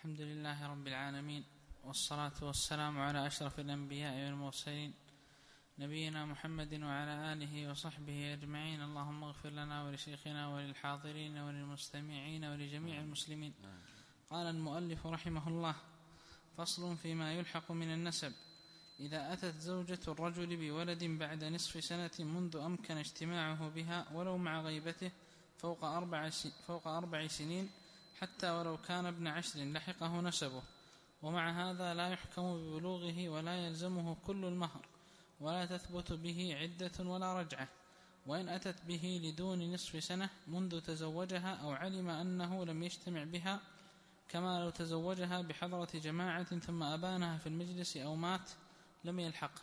الحمد لله رب العالمين، والصلاة والسلام على أشرف الأنبياء والمرسلين نبينا محمد وعلى آله وصحبه أجمعين. اللهم اغفر لنا ولشيخنا وللحاضرين وللمستمعين ولجميع المسلمين. قال المؤلف رحمه الله: فصل فيما يلحق من النسب. إذا أتت زوجة الرجل بولد بعد نصف سنة منذ أمكن اجتماعه بها ولو مع غيبته فوق 4 سنين، حتى ولو كان ابن 10 لحقه نسبه، ومع هذا لا يحكم ببلوغه ولا يلزمه كل المهر، ولا تثبت به عدة ولا رجعة. وإن أتت به لدون نصف سنة منذ تزوجها أو علم أنه لم يجتمع بها، كما لو تزوجها بحضرة جماعة ثم أبانها في المجلس أو مات، لم يلحق.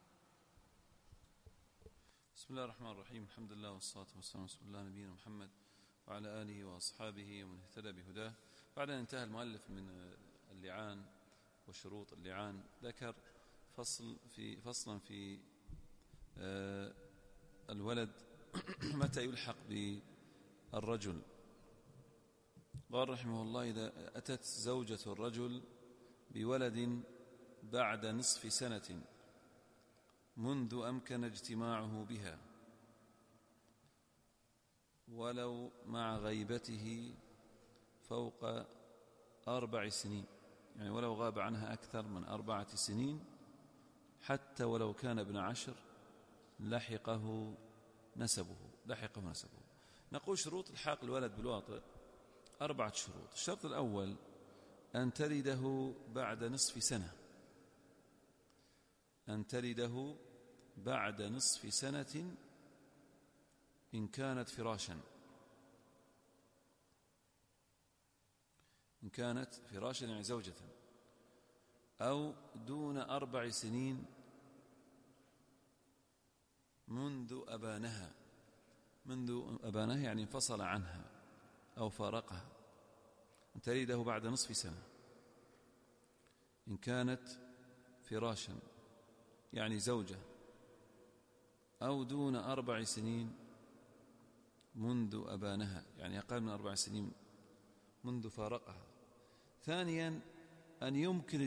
بسم الله الرحمن الرحيم. الحمد لله والصلاة والسلام على رسول الله نبينا محمد وعلى آله وأصحابه ومن اهتدى بهداه. بعد أن انتهى المؤلف من اللعان وشروط اللعان، ذكر فصلا في الولد متى يلحق بالرجل. قال رحمه الله: إذا أتت زوجة الرجل بولد بعد نصف سنة منذ أمكن اجتماعه بها ولو مع غيبته فوق 4 سنين، يعني ولو غاب عنها أكثر من 4 سنين، حتى ولو كان ابن 10 لحقه نسبه. نقول شروط الحاق الولد بالواطئ 4 شروط. الشرط الأول أن تلده بعد نصف سنة، أن تلده بعد نصف سنة إن كانت فراشا، إن كانت فراشا يعني زوجة، أو دون 4 سنين منذ أبانها يعني انفصل عنها أو فارقها. أن تلده بعد نصف سنة إن كانت فراشا يعني زوجة، أو دون 4 سنين منذ أبانها يعني أقل من 4 سنين منذ فارقها. ثانيا أن يمكن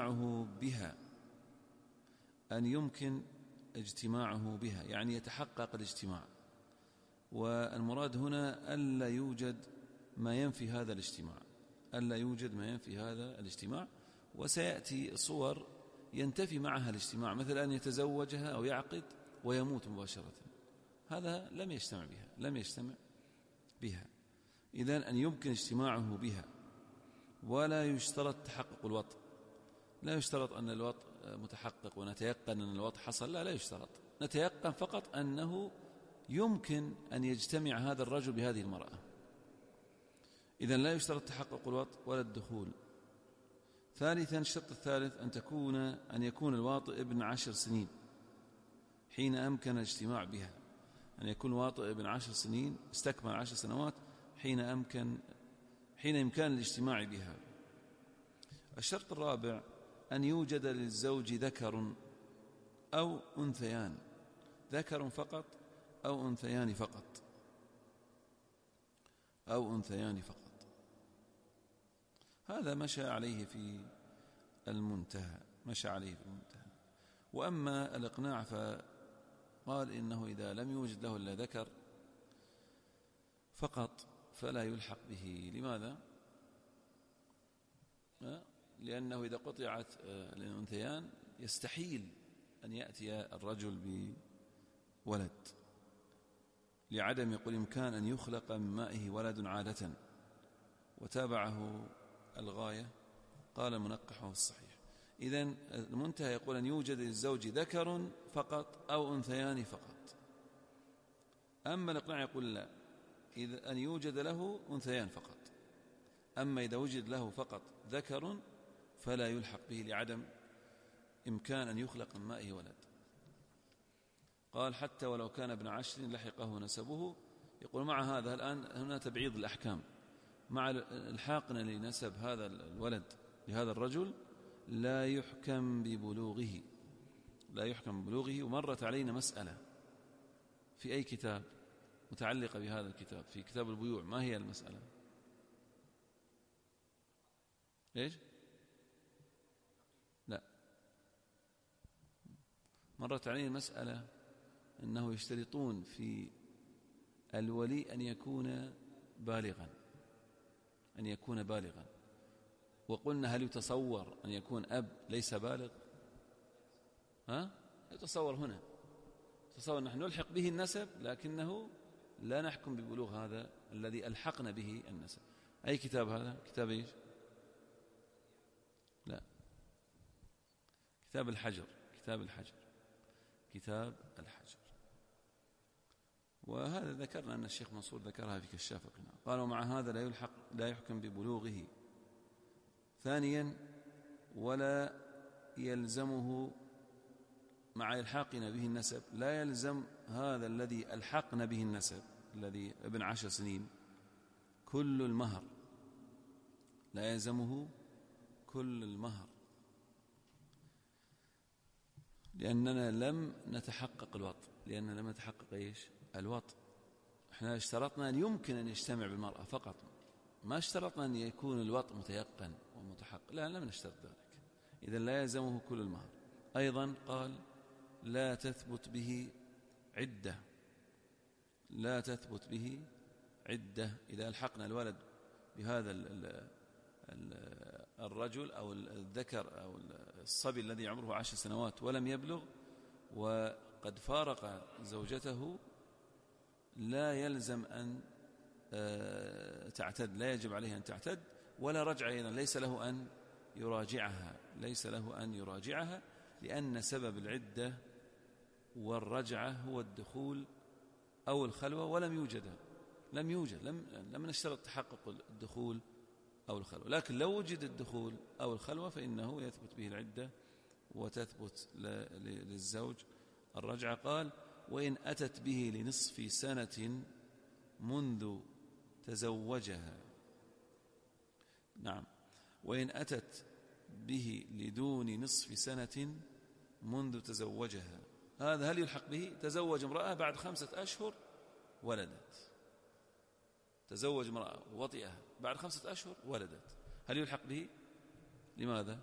اجتماعه بها، يعني يتحقق الاجتماع، والمراد هنا ألا يوجد ما ينفي هذا الاجتماع، وسيأتي صور ينتفي معها الاجتماع، مثل أن يتزوجها أو يعقد ويموت مباشرة، هذا لم يجتمع بها. إذن أن يمكن اجتماعه بها، ولا يشترط تحقق الوطء، لا يشترط أن الوطء متحقق ونتيقن أن الوطء حصل، لا يشترط، نتيقن فقط أنه يمكن أن يجتمع هذا الرجل بهذه المرأة. إذن لا يشترط تحقق الوطء ولا الدخول. ثالثا الشرط الثالث أن يكون الواطئ ابن 10 سنين حين أمكن الاجتماع بها، أن يكون الواطئ ابن 10 سنين استكمل 10 سنوات حين إمكان الاجتماع بها. الشرط الرابع أن يوجد للزوج ذكر أو أنثيان، ذكر فقط أو أنثيان فقط. هذا مشى عليه في المنتهى. وأما الإقناع فقال إنه إذا لم يوجد له إلا ذكر فقط فلا يلحق به. لماذا؟ لأنه إذا قطعت الأنثيان يستحيل أن يأتي الرجل بولد، لعدم يقول إمكان أن يخلق من مائه ولد عادة، وتابعه الغاية قال المنقح الصحيح. إذن المنتهى يقول أن يوجد للزوج ذكر فقط أو أنثيان فقط. أما الإقناع يقول لا، إذا أن يوجد له أنثيان فقط، أما إذا وجد له فقط ذكر فلا يلحق به لعدم إمكان أن يخلق من مائه ولد. قال حتى ولو كان ابن 10 لحقه نسبه. يقول مع هذا الآن هنا تبعيض الأحكام، مع الحاقنا لنسب هذا الولد لهذا الرجل لا يحكم ببلوغه. ومرت علينا مسألة في أي كتاب متعلقة بهذا الكتاب، في كتاب البيوع. ما هي المسألة؟ إيش؟ لا، مرت عليه مسألة أنه يشترطون في الولي أن يكون بالغا، أن يكون بالغا، وقلنا هل يتصور أن يكون أب ليس بالغ؟ يتصور هنا، تصور نحن نلحق به النسب لكنه لا نحكم ببلوغ هذا الذي ألحقنا به النسب. أي كتاب هذا؟ كتاب إيش؟ لا، كتاب الحجر، كتاب الحجر، كتاب الحجر. وهذا ذكرنا أن الشيخ منصور ذكرها في كشاف القناع. قال ومع هذا لا يحكم ببلوغه. ثانيا ولا يلزمه مع إلحاقنا به النسب، لا يلزم هذا الذي ألحقنا به النسب الذي ابن 10 سنين كل المهر، لا يلزمه كل المهر، لأننا لم نتحقق الوطء، لأننا لم نتحقق إيش؟ الوطء. احنا اشترطنا أن يمكن أن يجتمع بالمرأة فقط، ما اشترطنا أن يكون الوطء متيقن ومتحقق، لا، لم نشترط ذلك. إذن لا يلزمه كل المهر. أيضا قال لا تثبت به عدة، لا تثبت به عدة. إذا ألحقنا الولد بهذا الرجل أو الذكر أو الصبي الذي عمره 10 سنوات ولم يبلغ وقد فارق زوجته، لا يلزم أن تعتد، لا يجب عليه أن تعتد، ولا رجع أيضا، ليس له أن يراجعها، ليس له أن يراجعها، لأن سبب العدة والرجعة هو الدخول أو الخلوة، ولم يوجد، لم نشترط تحقق الدخول أو الخلوة. لكن لو وجد الدخول أو الخلوة فإنه يثبت به العدة وتثبت للزوج الرجعة. قال وإن أتت به لنصف سنة منذ تزوجها، نعم، وإن أتت به لدون نصف سنة منذ تزوجها. هذا هل يلحق به؟ تزوج امرأة بعد 5 أشهر ولدت، تزوج امرأة ووطئها بعد 5 أشهر ولدت، هل يلحق به؟ لماذا؟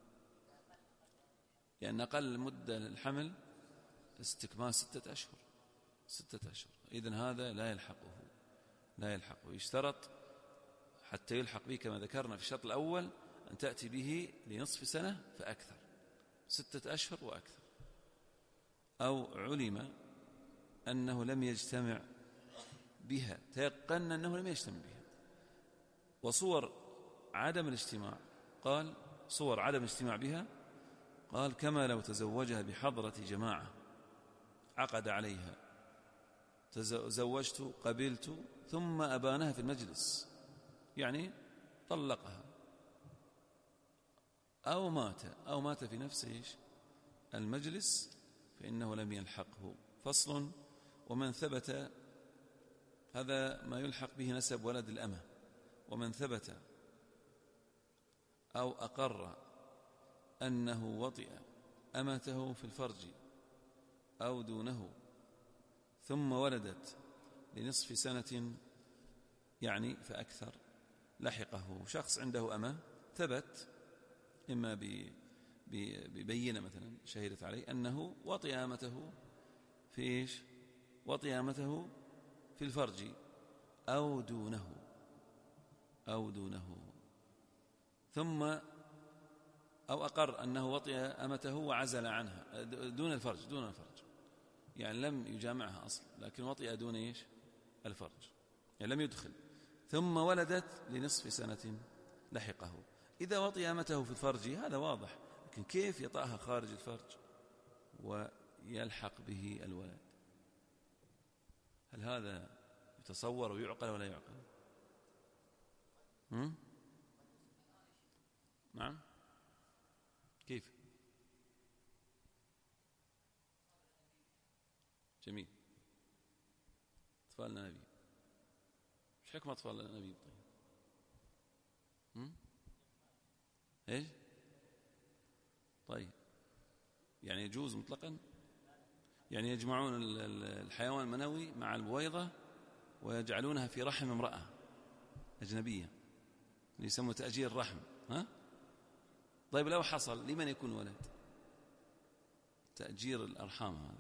لأن أقل مدة الحمل استكمال 6 أشهر، 6 أشهر. إذن هذا لا يلحقه، يشترط حتى يلحق به كما ذكرنا في الشرط الأول أن تأتي به لنصف سنة فأكثر، 6 أشهر وأكثر، أو علم أنه لم يجتمع بها، تيقن أنه لم يجتمع بها. وصور عدم الاجتماع، قال صور عدم الاجتماع بها، قال كما لو تزوجها بحضرة جماعة عقد عليها، تزوجت قبلت ثم أبانها في المجلس، يعني طلقها، أو مات في نفس المجلس، فإنه لم يلحقه. فصل. ومن ثبت، هذا ما يلحق به نسب ولد الأمة، ومن ثبت أو أقر أنه وطئ أمته في الفرج أو دونه ثم ولدت لنصف سنة يعني فأكثر، لحقه. شخص عنده أمة ثبت إما ببينة مثلا شهدت عليه أنه وطئ أمته في إيش؟ وطئ أمته في الفرج أو دونه ثم أو أقر أنه وطئ أمته وعزل عنها دون الفرج، يعني لم يجامعها أصلا لكن وطئ دون إيش؟ الفرج، يعني لم يدخل، ثم ولدت لنصف سنة لحقه. إذا وطئ أمته في الفرج هذا واضح، لكن كيف يطأها خارج الفرج ويلحق به الولد؟ هل هذا يتصور ويعقل ولا يعقل؟ نعم، كيف؟ جميل. أطفالنا نبي، مش حكم أطفالنا نبي؟ طيب إيش؟ طيب يعني يجوز مطلقا، يعني يجمعون الحيوان المنوي مع البويضة ويجعلونها في رحم امرأة أجنبية، يسمى تأجير الرحم، طيب لو حصل لمن يكون ولد؟ تأجير الأرحام هذا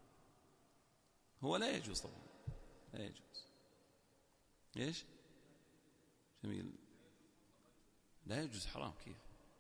هو لا يجوز طبعا، لا يجوز. إيش؟ جميل. لا يجوز، حرام. كيف؟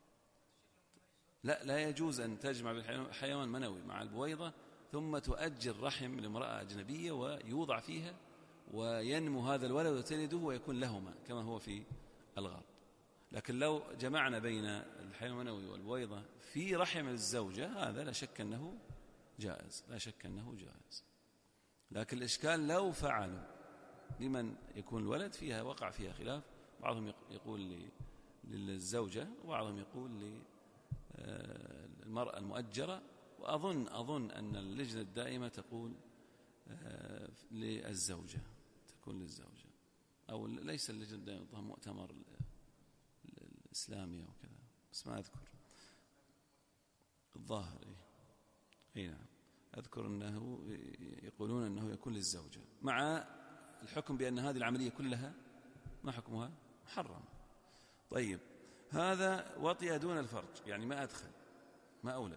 لا يجوز أن تجمع بالحيوان منوي مع البويضة ثم تؤجر رحم لامرأة أجنبية ويوضع فيها وينمو هذا الولد وتلده ويكون لهما كما هو في الغرب. لكن لو جمعنا بين الحيوان المنوي والبويضة في رحم الزوجة هذا لا شك أنه جائز، لا شك أنه جائز. لكن الإشكال لو فعلوا لمن يكون الولد فيها وقع فيها خلاف، بعضهم يقول للزوجة وبعضهم يقول للمرأة المؤجرة، وأظن أن اللجنة الدائمة تقول للزوجة، تكون للزوجة، أو ليس اللجنة الدائمة، مؤتمر الإسلامي أو كذا، بس ما أذكر الظاهر. إيه نعم، أذكر أنه يقولون أنه يكون للزوجة، مع الحكم بأن هذه العملية كلها ما حكمها؟ محرم. طيب، هذا وطئ دون الفرج، يعني ما أدخل ما أولج.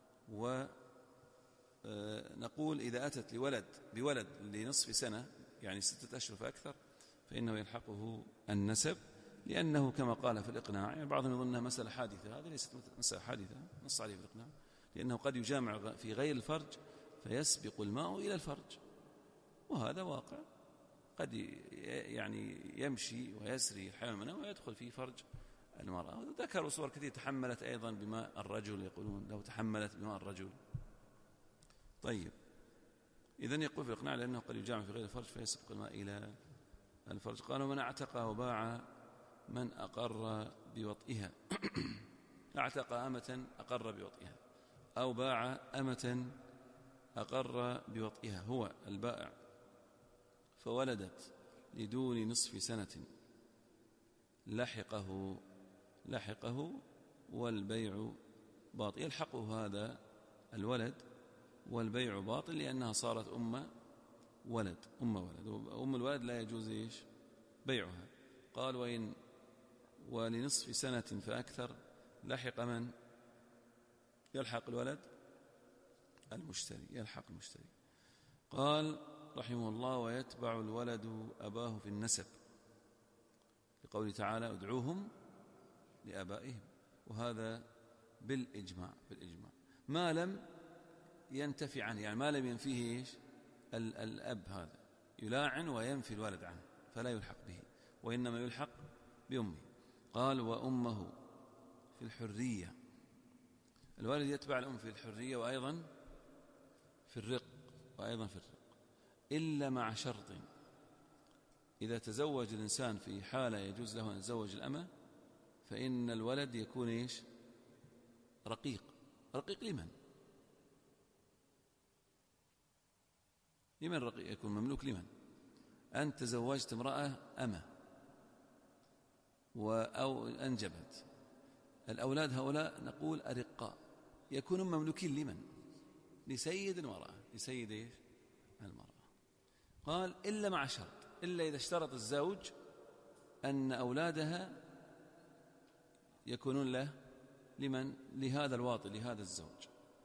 ونقول إذا أتت بولد لنصف سنة، يعني 6 أشهر فأكثر، فإنه يلحقه النسب، لأنه كما قال في الإقناع، يعني بعضهم يظن أنها مسألة حادثة، هذه ليست مسألة حادثة، نص عليه في الإقناع، لأنه قد يجامع في غير الفرج فيسبق الماء إلى الفرج، وهذا واقع. قد يعني يمشي ويسري الحيوان المنوي ويدخل في فرج المرأة. ذكروا صور كثيرة تحملت أيضا بماء الرجل، يقولون لو تحملت بماء الرجل. طيب، إذن يقول في الإقناع لأنه قد يجامع في غير الفرج فيسبق الماء إلى الفرج. قالوا من اعتق وباع من أقر بوطئها اعتق أمة أقر بوطئها، أو باع أمة أقر بوطئها هو البائع، فولدت لدون نصف سنة لحقه والبيع باطل. يلحقه هذا الولد والبيع باطل، لأنها صارت أم ولد. أم الولد لا يجوز إيش؟ بيعها. قال ولنصف سنة فأكثر لحق من؟ يلحق الولد المشتري، يلحق المشتري. قال رحمه الله ويتبع الولد أباه في النسب، لقوله تعالى ادعوهم لآبائهم، وهذا بالإجماع ما لم ينتفي عنه، يعني ما لم ينفيه إيش؟ الأب هذا يلاعن وينفي الولد عنه فلا يلحق به، وإنما يلحق بأمه. قال وأمه في الحرية، الولد يتبع الأم في الحرية وأيضا في الرق، إلا مع شرط: إذا تزوج الإنسان في حالة يجوز له أن يتزوج الأمة، فإن الولد يكون إيش؟ رقيق لمن رقيق؟ يكون مملوك لمن؟ أنت تزوجت امرأة أمة أو أنجبت، الأولاد هؤلاء نقول أرقاء، يكونون مملوكين لمن؟ لسيد المرأة، لسيد إيش؟ المرأة. قال إلا مع شرط، إلا إذا اشترط الزوج أن أولادها يكونون له لمن؟ لهذا الواطئ، لهذا الزوج،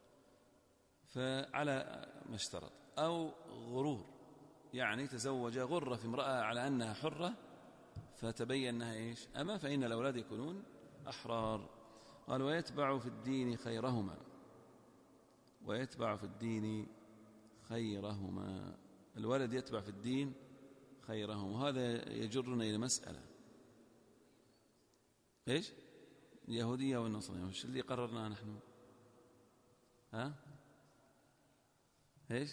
فعلى ما اشترط. أو غرور، يعني تزوج غرة في امرأة على أنها حرة فتبين أنها إيش؟ أما، فإن الأولاد يكونون أحرار. قال ويتبع في الدين خيرهما، الولد يتبع في الدين خيرهم. وهذا يجرنا إلى مسألة: إيش؟ اليهودية والنصرانية، وش اللي قررناه نحن؟ إيش؟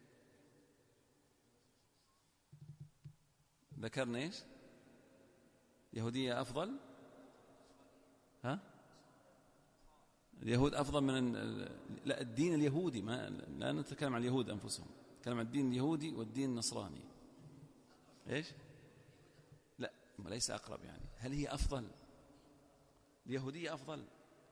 ذكرنا إيش؟ اليهودية أفضل؟ اليهود أفضل من لا، الدين اليهودي، لا نتكلم عن اليهود أنفسهم، نتكلم عن الدين اليهودي والدين النصراني. إيش؟ لا، ليس أقرب، يعني هل هي أفضل؟ اليهودية أفضل؟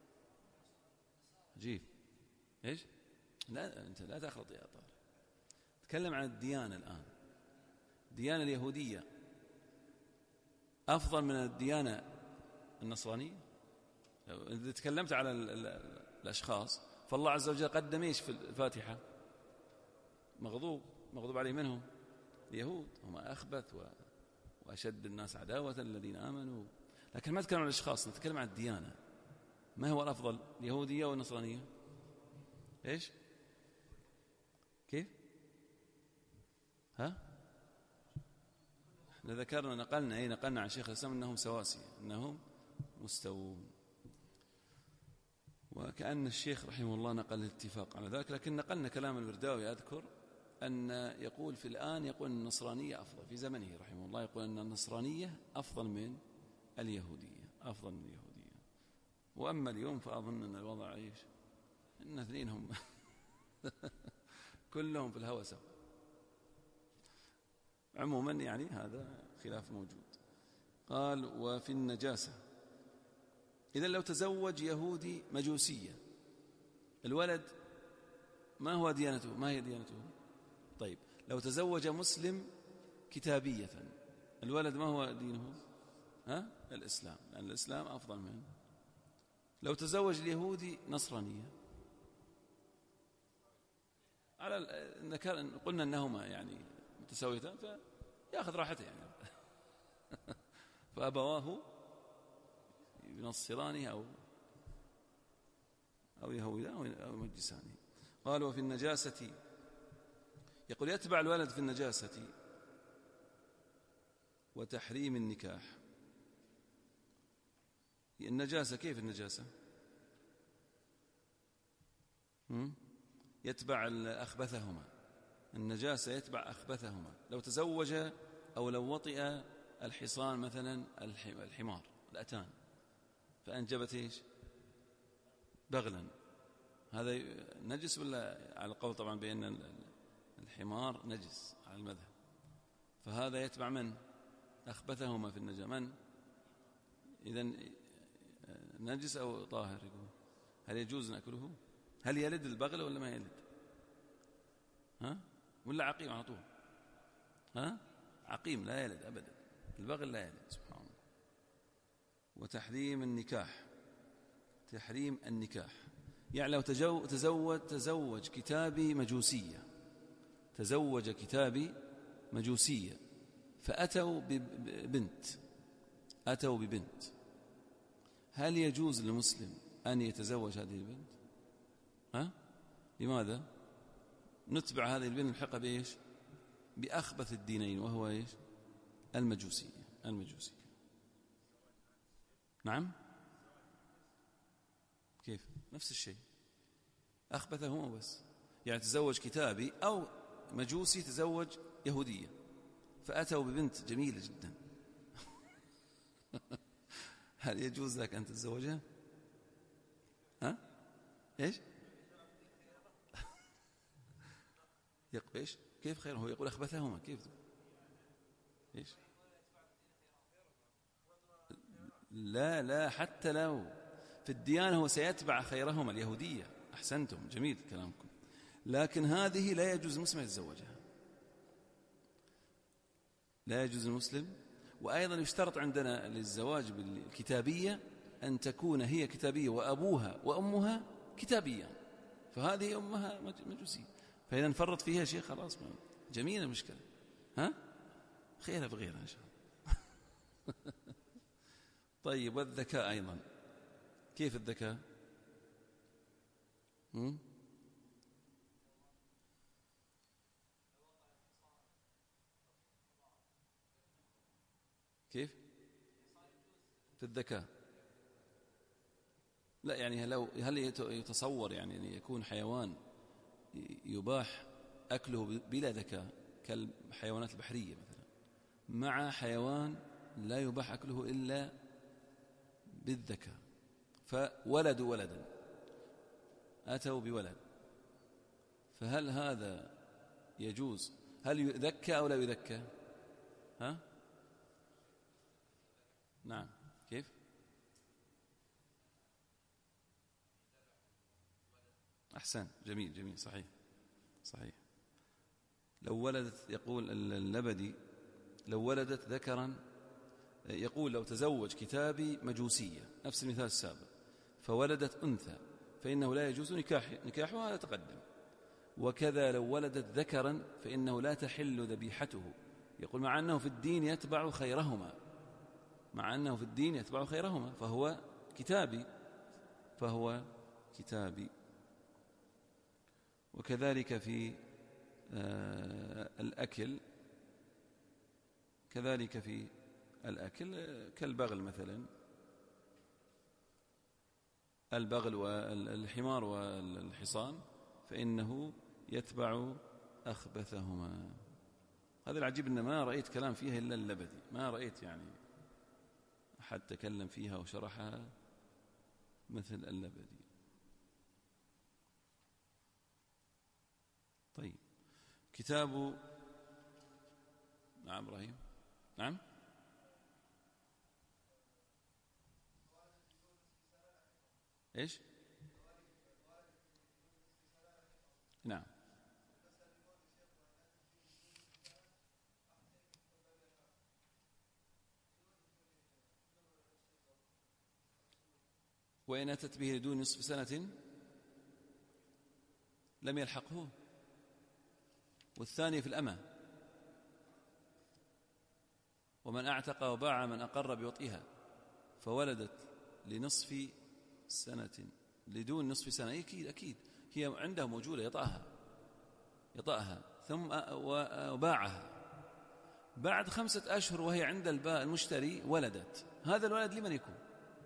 عجيب. إيش؟ لا، أنت لا تخلط يا طارق، تكلم عن الديانة الآن. الديانة اليهودية أفضل من الديانة النصرانية؟ إذا تكلمت على الأشخاص فالله عز وجل قدم إيش في الفاتحة؟ مغضوب عليه منهم اليهود، هم أخبث وأشد الناس عداوة الذين آمنوا. لكن ما نتكلم عن الأشخاص، نتكلم عن الديانة. ما هو الأفضل، اليهودية والنصرانية؟ إيش؟ كيف؟ احنا ذكرنا نقلنا عن شيخ الإسلام أنهم سواسية، أنهم مستوون، وكأن الشيخ رحمه الله نقل الاتفاق على ذلك. لكن نقلنا كلام الورداوي، أذكر أن يقول في الآن يقول أن النصرانية أفضل، في زمنه رحمه الله يقول أن النصرانية أفضل من اليهودية، أفضل من اليهودية. وأما اليوم فأظن أن الوضع إيش، إن اثنين هم كلهم في الهوى سوا. عموما يعني هذا خلاف موجود. قال وفي النجاسة، إذن لو تزوج يهودي مجوسية، الولد ما هو ديانته؟ ما هي ديانته؟ طيب لو تزوج مسلم كتابية، الولد ما هو دينه؟ الإسلام، لأن الإسلام أفضل منه. لو تزوج اليهودي نصرانية، قلنا أنهما يعني متساويتان فيأخذ راحته يعني فأبواه ينصرانه أو يهودانه أو يمجسانه. قال وفي النجاسة، يقول يتبع الولد في النجاسة وتحريم النكاح. النجاسة كيف النجاسة؟ يتبع أخبثهما، النجاسة يتبع أخبثهما. لو تزوج أو لو وطئ الحصان مثلا الحمار الأتان فأنجبت إيش؟ بغلا، هذا نجس ولا؟ على القول طبعا بأن الحمار نجس على المذهب، فهذا يتبع من؟ أخبثهما في النجاسة. من إذن نجس أو طاهر؟ يقول هل يجوز نأكله؟ هل يلد البغل ولا ما يلد؟ ولا عقيم على طول؟ عقيم لا يلد أبدا، البغل لا يلد سبحان الله. وتحريم النكاح، تحريم النكاح يعني لو تزوج كتابي مجوسية، تزوج كتابي مجوسية فأتوا ببنت، هل يجوز للمسلم أن يتزوج هذه البنت؟ لماذا؟ نتبع هذه البنت الحقة بإيش؟ بأخبث الدينين، وهو إيش؟ المجوسية. نعم، كيف؟ نفس الشيء، أخبثهما بس، يعني تزوج كتابي أو مجوسي تزوج يهودية فأتوا ببنت جميلة جدا هل يجوز لك أن تتزوجها؟ إيش؟ إيش؟ كيف خير؟ هو يقول أخبثهما، كيف؟ إيش؟ لا حتى لو في الديانة هو سيتبع خيرهما اليهودية. أحسنتم، جميل كلامكم. لكن هذه لا يجوز المسلم يتزوجها، لا يجوز المسلم. وأيضا يشترط عندنا للزواج بالكتابية أن تكون هي كتابية وأبوها وأمها كتابيان، فهذه أمها مجوسية، فإذا نفرط فيها شيء خلاص جميلة المشكلة. خيرها بغيرها إن شاء الله طيب والذكاء أيضا، كيف الذكاء؟ كيف في الذكاء؟ لا يعني هل يتصور يعني أن يكون حيوان يباح أكله بلا ذكاء كالحيوانات البحرية مثلا، مع حيوان لا يباح أكله إلا بالذكاء، فولدوا ولدا، أتوا بولد، فهل هذا يجوز؟ هل يذكى أو لا يذكى؟ نعم، كيف؟ أحسن، جميل، صحيح. لو ولدت، يقول اللبدي لو ولدت ذكرا، يقول لو تزوج كتابي مجوسية، نفس المثال السابق، فولدت أنثى فإنه لا يجوز نكاحها، هذا تقدم. وكذا لو ولدت ذكرا فإنه لا تحل ذبيحته. يقول مع أنه في الدين يتبع خيرهما، مع أنه في الدين يتبع خيرهما، فهو كتابي. وكذلك في الأكل، كذلك في الأكل كالبغل مثلا، البغل والحمار والحصان فإنه يتبع أخبثهما. هذا العجيب أن ما رأيت كلام فيها إلا اللبدي، ما رأيت يعني أحد تكلم فيها وشرحها مثل اللبدي. طيب كتاب، نعم إبراهيم، نعم إيش؟ نعم وإن أتت به لدون نصف سنة لم يلحقه. والثاني في الأمة، ومن أعتق وباع من أقر بوطئها فولدت لنصف سنة لدون نصف سنة، أكيد هي عنده موجودة، يطأها ثم وباعها بعد 5 أشهر وهي عند المشتري ولدت. هذا الولد لمن يكون؟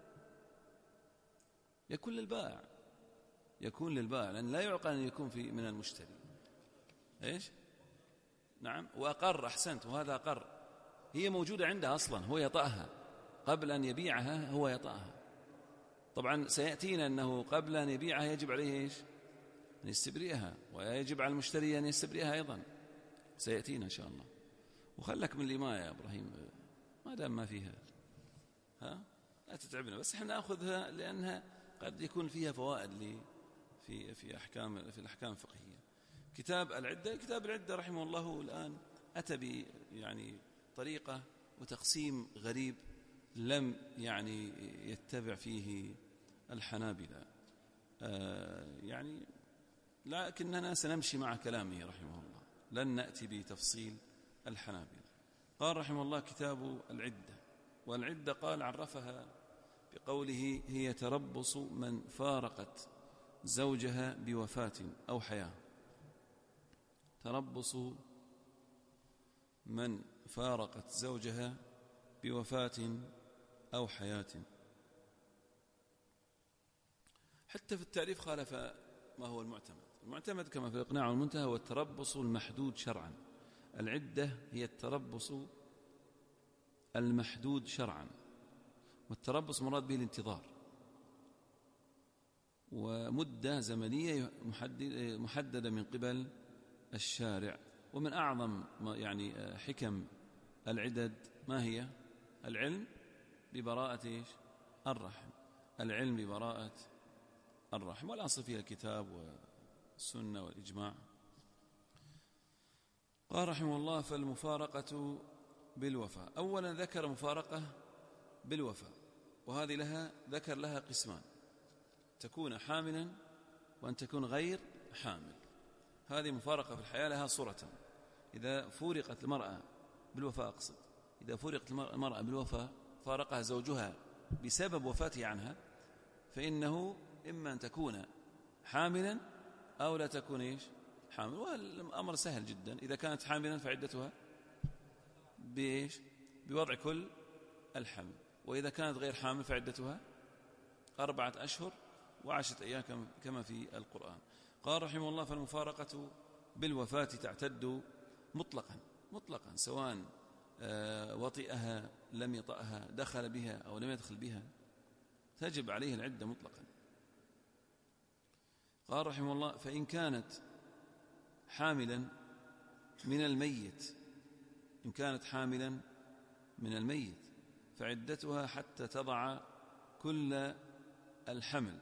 يكون للبائع، لأن لا يعقل أن يكون من المشتري. إيش؟ نعم وأقر، أحسنت، وهذا أقر، هي موجودة عنده أصلا، هو يطأها قبل أن يبيعها، هو يطأها. طبعا سيأتينا أنه قبل أن يبيعها يجب عليه إيش؟ أن يستبرئها، ويجب على المشتري أن يستبرئها أيضا، سيأتينا إن شاء الله. وخلك من الإماء يا إبراهيم ما دام ما فيها، لا تتعبنا، بس احنا نأخذها لأنها قد يكون فيها فوائد في الأحكام الفقهية. كتاب العدة رحمه الله الآن أتى يعني طريقة وتقسيم غريب لم يعني يتبع فيه الحنابلة، يعني لكننا سنمشي مع كلامه رحمه الله، لن نأتي بتفصيل الحنابلة. قال رحمه الله كتاب العدة. والعدة قال عرفها بقوله هي تربص من فارقت زوجها بوفاة أو حياة. تربص من فارقت زوجها بوفاة أو حياة. حتى في التعريف خالف ما هو المعتمد كما في الإقناع والمنتهى هو التربص المحدود شرعا. العدة هي التربص المحدود شرعا، والتربص مراد به الانتظار، ومدة زمنية محددة من قبل الشارع. ومن أعظم يعني حكم العدد ما هي؟ العلم ببراءة الرحم، العلم ببراءة الرحم، والأصل فيها الكتاب والسنة والإجماع. قال رحمه الله فالمفارقة بالوفاء. أولا ذكر مفارقة بالوفاء، وهذه ذكر لها قسمان: تكون حاملا وأن تكون غير حامل. هذه مفارقة في الحياة لها صورة: إذا فورقت المرأة بالوفاء، أقصد إذا فورقت المرأة بالوفاء فارقها زوجها بسبب وفاته عنها، فإنه إما أن تكون حاملا أو لا تكون إيش؟ حامل. والأمر سهل جدا، إذا كانت حاملا فعدتها بإيش؟ بوضع كل الحمل، وإذا كانت غير حامل فعدتها 4 أشهر و10 أيام كما في القرآن. قال رحمه الله فالمفارقة بالوفاة تعتد مطلقا سواء وطئها لم يطأها، دخل بها أو لم يدخل بها، تجب عليه العدة مطلقا. قال رحمه الله فإن كانت حاملا من الميت، إن كانت حاملا من الميت فعدتها حتى تضع كل الحمل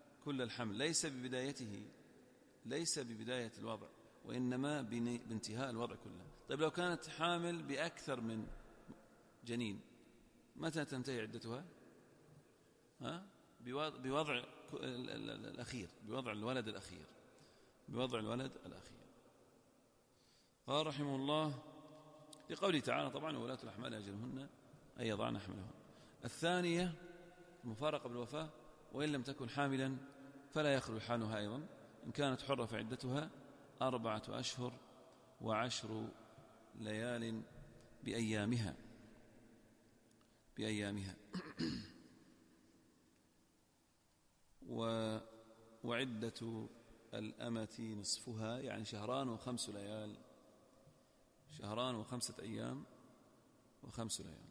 ليس ببداية الوضع، وإنما بانتهاء الوضع كله. طيب لو كانت حامل بأكثر من جنين متى تنتهي عدتها؟ بوضع الأخير، بوضع الولد الأخير، بوضع الولد الأخير. قال رحمه الله لقوله تعالى طبعا وولاة الأحمال أجلهن أن يضعن حملهن. الثانية المفارقة بالوفاة، وإن لم تكن حاملا فلا يخلو حالها أيضا. إن كانت حرة فعدتها 4 أشهر و10 ليال بأيامها وعدة الأمة نصفها، يعني 2 و5 ليال، 2 و5 أيام و5 ليال.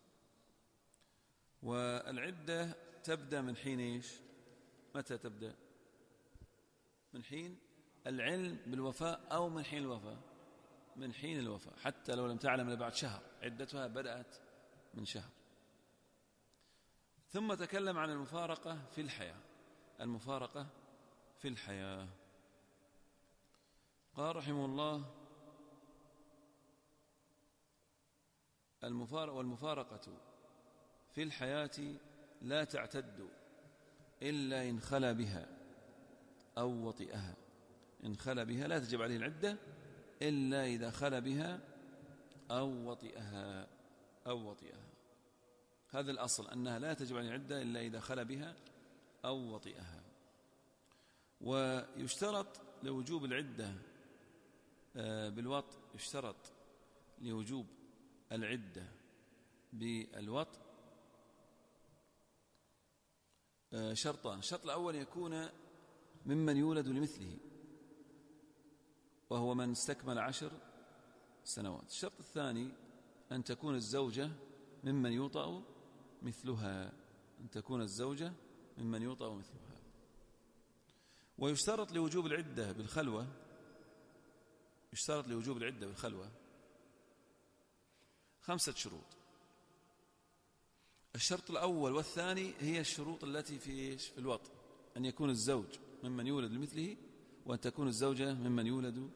والعدة تبدأ من حين إيش؟ متى تبدأ؟ من حين العلم بالوفاة أو من حين الوفاة؟ من حين الوفاة، حتى لو لم تعلم إلا بعد شهر عدتها بدأت من شهر. ثم تكلم عن المفارقة في الحياة. المفارقة في الحياة قال رحمه الله والمفارقة في الحياة لا تعتد إلا إن خلا بها أو وطئها. إن خلا بها لا تجب عليه العدة إلا إذا خلا بها أو وطئها هذا الأصل، أنها لا تجب عليه العدة إلا إذا خلا بها أو وطئها. ويشترط لوجوب العدة بالوطء، يشترط لوجوب العدة بالوطء شرطان. الشرط الأول يكون ممن يولد لمثله، وهو من استكمل 10 سنوات. الشرط الثاني أن تكون الزوجة ممن يوطأ مثلها، أن تكون الزوجة ممن يوطأ مثلها. ويشترط لوجوب العدة بالخلوة، يشترط لوجوب العدة بالخلوة 5 شروط. الشرط الأول والثاني هي الشروط التي في الوطء، أن يكون الزوج ممن يولد لمثله، وأن تكون الزوجة ممن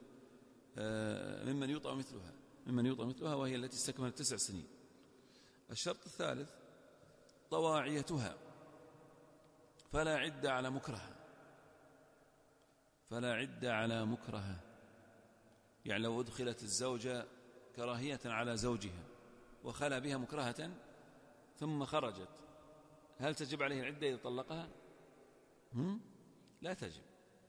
يوطأ مثلها، وهي التي استكملت 9 سنين. الشرط الثالث طواعيتها، فلا عدة على مكرهة، يعني لو أدخلت الزوجة كراهية على زوجها وخلا بها مكرهة ثم خرجت، هل تجب عليه العدة إذا طلقها؟ لا تجب.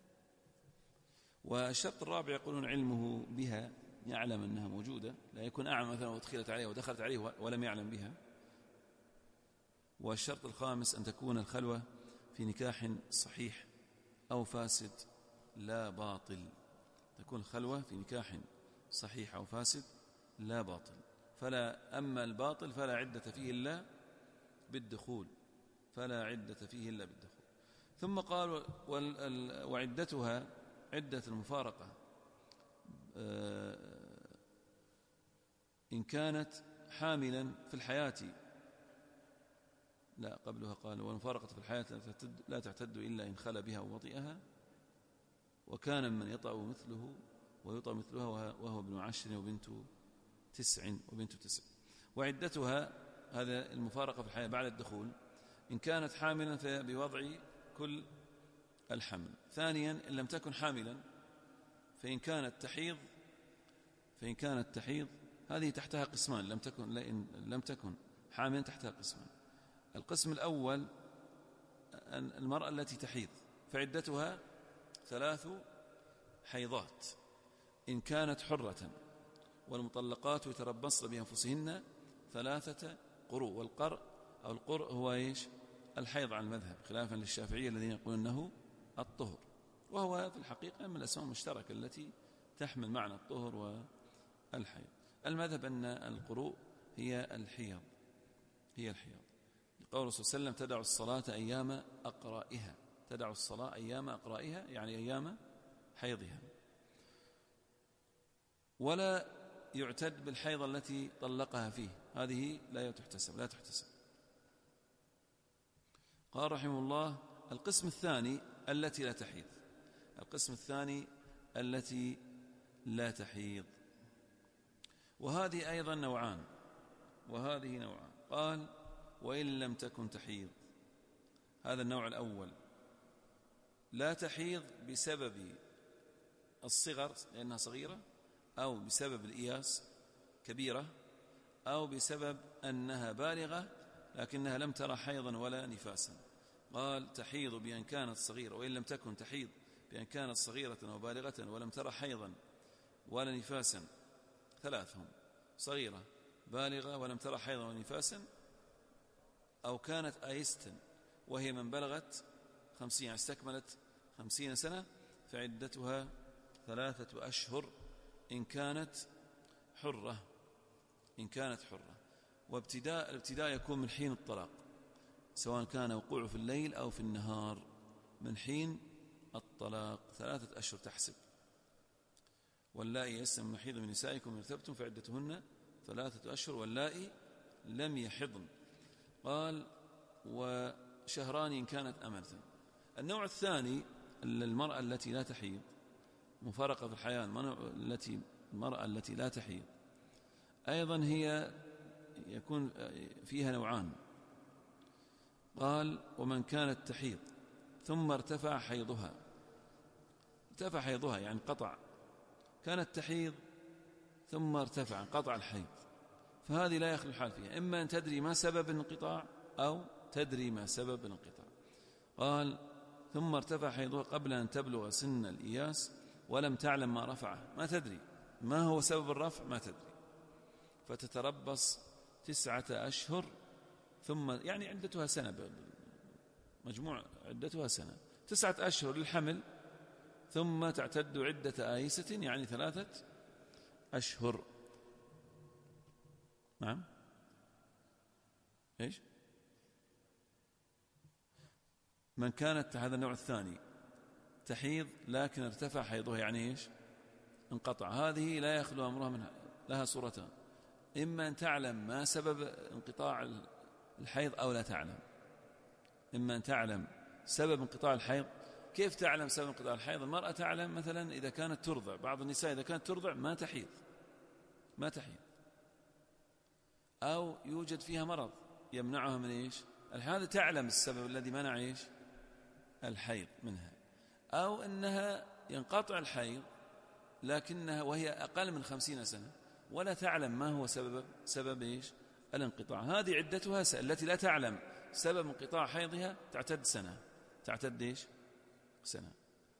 والشرط الرابع يقولون علمه بها، يعلم أنها موجودة، لا يكون أعمى مثلا وأدخلت عليه ودخلت عليه ولم يعلم بها. والشرط الخامس أن تكون الخلوة في نكاح صحيح أو فاسد لا باطل، تكون الخلوة في نكاح صحيح أو فاسد لا باطل. أما الباطل فلا عدة فيه إلا بالدخول، ثم قال وعدتها عدة المفارقة إن كانت حاملا في الحياة، لا قبلها قال والمفارقة في الحياة لا تعتد إلا إن خلا بها ووطئها، وكان من يطأ مثله ويطأ مثلها وهو ابن 10 وبنت 9 وعدتها هذا المفارقة في الحياة بعد الدخول إن كانت حاملا فبوضع كل الحمل. ثانيا إن لم تكن حاملا فإن كانت تحيض هذه تحتها قسمان، لم تكن حاملا تحتها قسمان. القسم الأول المرأة التي تحيض فعدتها 3 حيضات إن كانت حرة، والمطلقات يتربصن بأنفسهن 3 قروء. والقرء أو القرء هو إيش؟ الحيض على المذهب، خلافا للشافعية الذين يقولون أنه الطهر، وهو في الحقيقة من الأسماء المشتركة التي تحمل معنى الطهر والحيض. المذهب أن القروء هي الحيض، لقول الرسول صلى الله عليه وسلم تدع الصلاة أيام أقرائها، يعني أيام حيضها. ولا يعتد بالحيض التي طلقها فيه، هذه لا تحتسب. قال رحمه الله القسم الثاني التي لا تحيض، وهذه أيضا نوعان. قال وإن لم تكن تحيض، هذا النوع الأول. لا تحيض بسبب الصغر لأنها صغيرة، أو بسبب الإياس كبيرة، أو بسبب أنها بالغة لكنها لم ترى حيضا ولا نفاسا. قال تحيض بأن كانت صغيرة، وإن لم تكن تحيض بأن كانت صغيرة وبالغة ولم ترى حيضا ولا نفاسا، ثلاثهم: صغيرة، بالغة، ولم ترى حيضا ولا نفاسا، أو كانت آيسة وهي من بلغت 50، يعني استكملت 50 سنة، فعدتها 3 أشهر إن كانت حرة. الابتداء يكون من حين الطلاق، سواء كان وقوعه في الليل أو في النهار. من حين الطلاق 3 أشهر تحسب. واللائي يئسن من المحيض من نسائكم إن ارتبتم فعدتهن 3 أشهر واللائي لم يحضن. قال وشهران إن كانت أمة. النوع الثاني المرأة التي لا تحيض، مفارقة في الحياة، المرأة التي لا تحيض أيضا هي يكون فيها نوعان. قال ومن كانت تحيض ثم ارتفع حيضها يعني قطع، كانت تحيض ثم ارتفع قطع الحيض، فهذه لا يخلو الحال فيها، إما أن تدري ما سبب الانقطاع أو تدري ما سبب الانقطاع. قال ثم ارتفع حيضها قبل أن تبلغ سن الإياس ولم تعلم ما رفعه، ما تدري ما هو سبب الرفع، ما تدري، فتتربص 9 أشهر، ثم يعني عدتها سنة، مجموع عدتها سنة، 9 أشهر للحمل، ثم تعتد عدة آيسة يعني 3 أشهر. نعم إيش؟ من كانت، هذا النوع الثاني، تحيض لكن ارتفع حيضها يعني إيش؟ انقطع. هذه لا يخلو أمرها منها، لها صورتان: إما أن تعلم ما سبب انقطاع الحيض أو لا تعلم. إما أن تعلم سبب انقطاع الحيض. كيف تعلم سبب انقطاع الحيض؟ المرأة تعلم مثلا إذا كانت ترضع، بعض النساء إذا كانت ترضع ما تحيض، أو يوجد فيها مرض يمنعها من إيش؟ هذا تعلم السبب الذي منع إيش؟ الحيض منها. أو أنها ينقطع الحيض لكنها وهي أقل من 50 سنة ولا تعلم ما هو سبب إيش؟ الانقطاع. هذه عدتها التي لا تعلم سبب انقطاع حيضها تعتد سنة. تعتد إيش؟ سنة.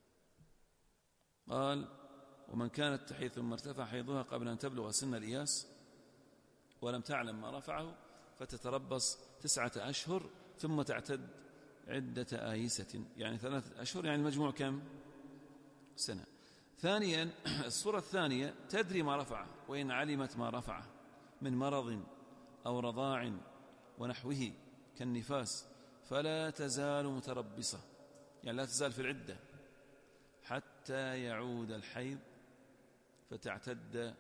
قال ومن كانت تحيض ثم ارتفع حيضها قبل أن تبلغ سن الإياس ولم تعلم ما رفعه فتتربص 9 أشهر ثم تعتد عدة آيسة يعني 3 أشهر، يعني المجموع كم؟ سنة. ثانيا الصورة الثانية تدري ما رفعه، وإن علمت ما رفعه من مرض أو رضاع ونحوه كالنفاس فلا تزال متربصة، يعني لا تزال في العدة حتى يعود الحيض فتعتد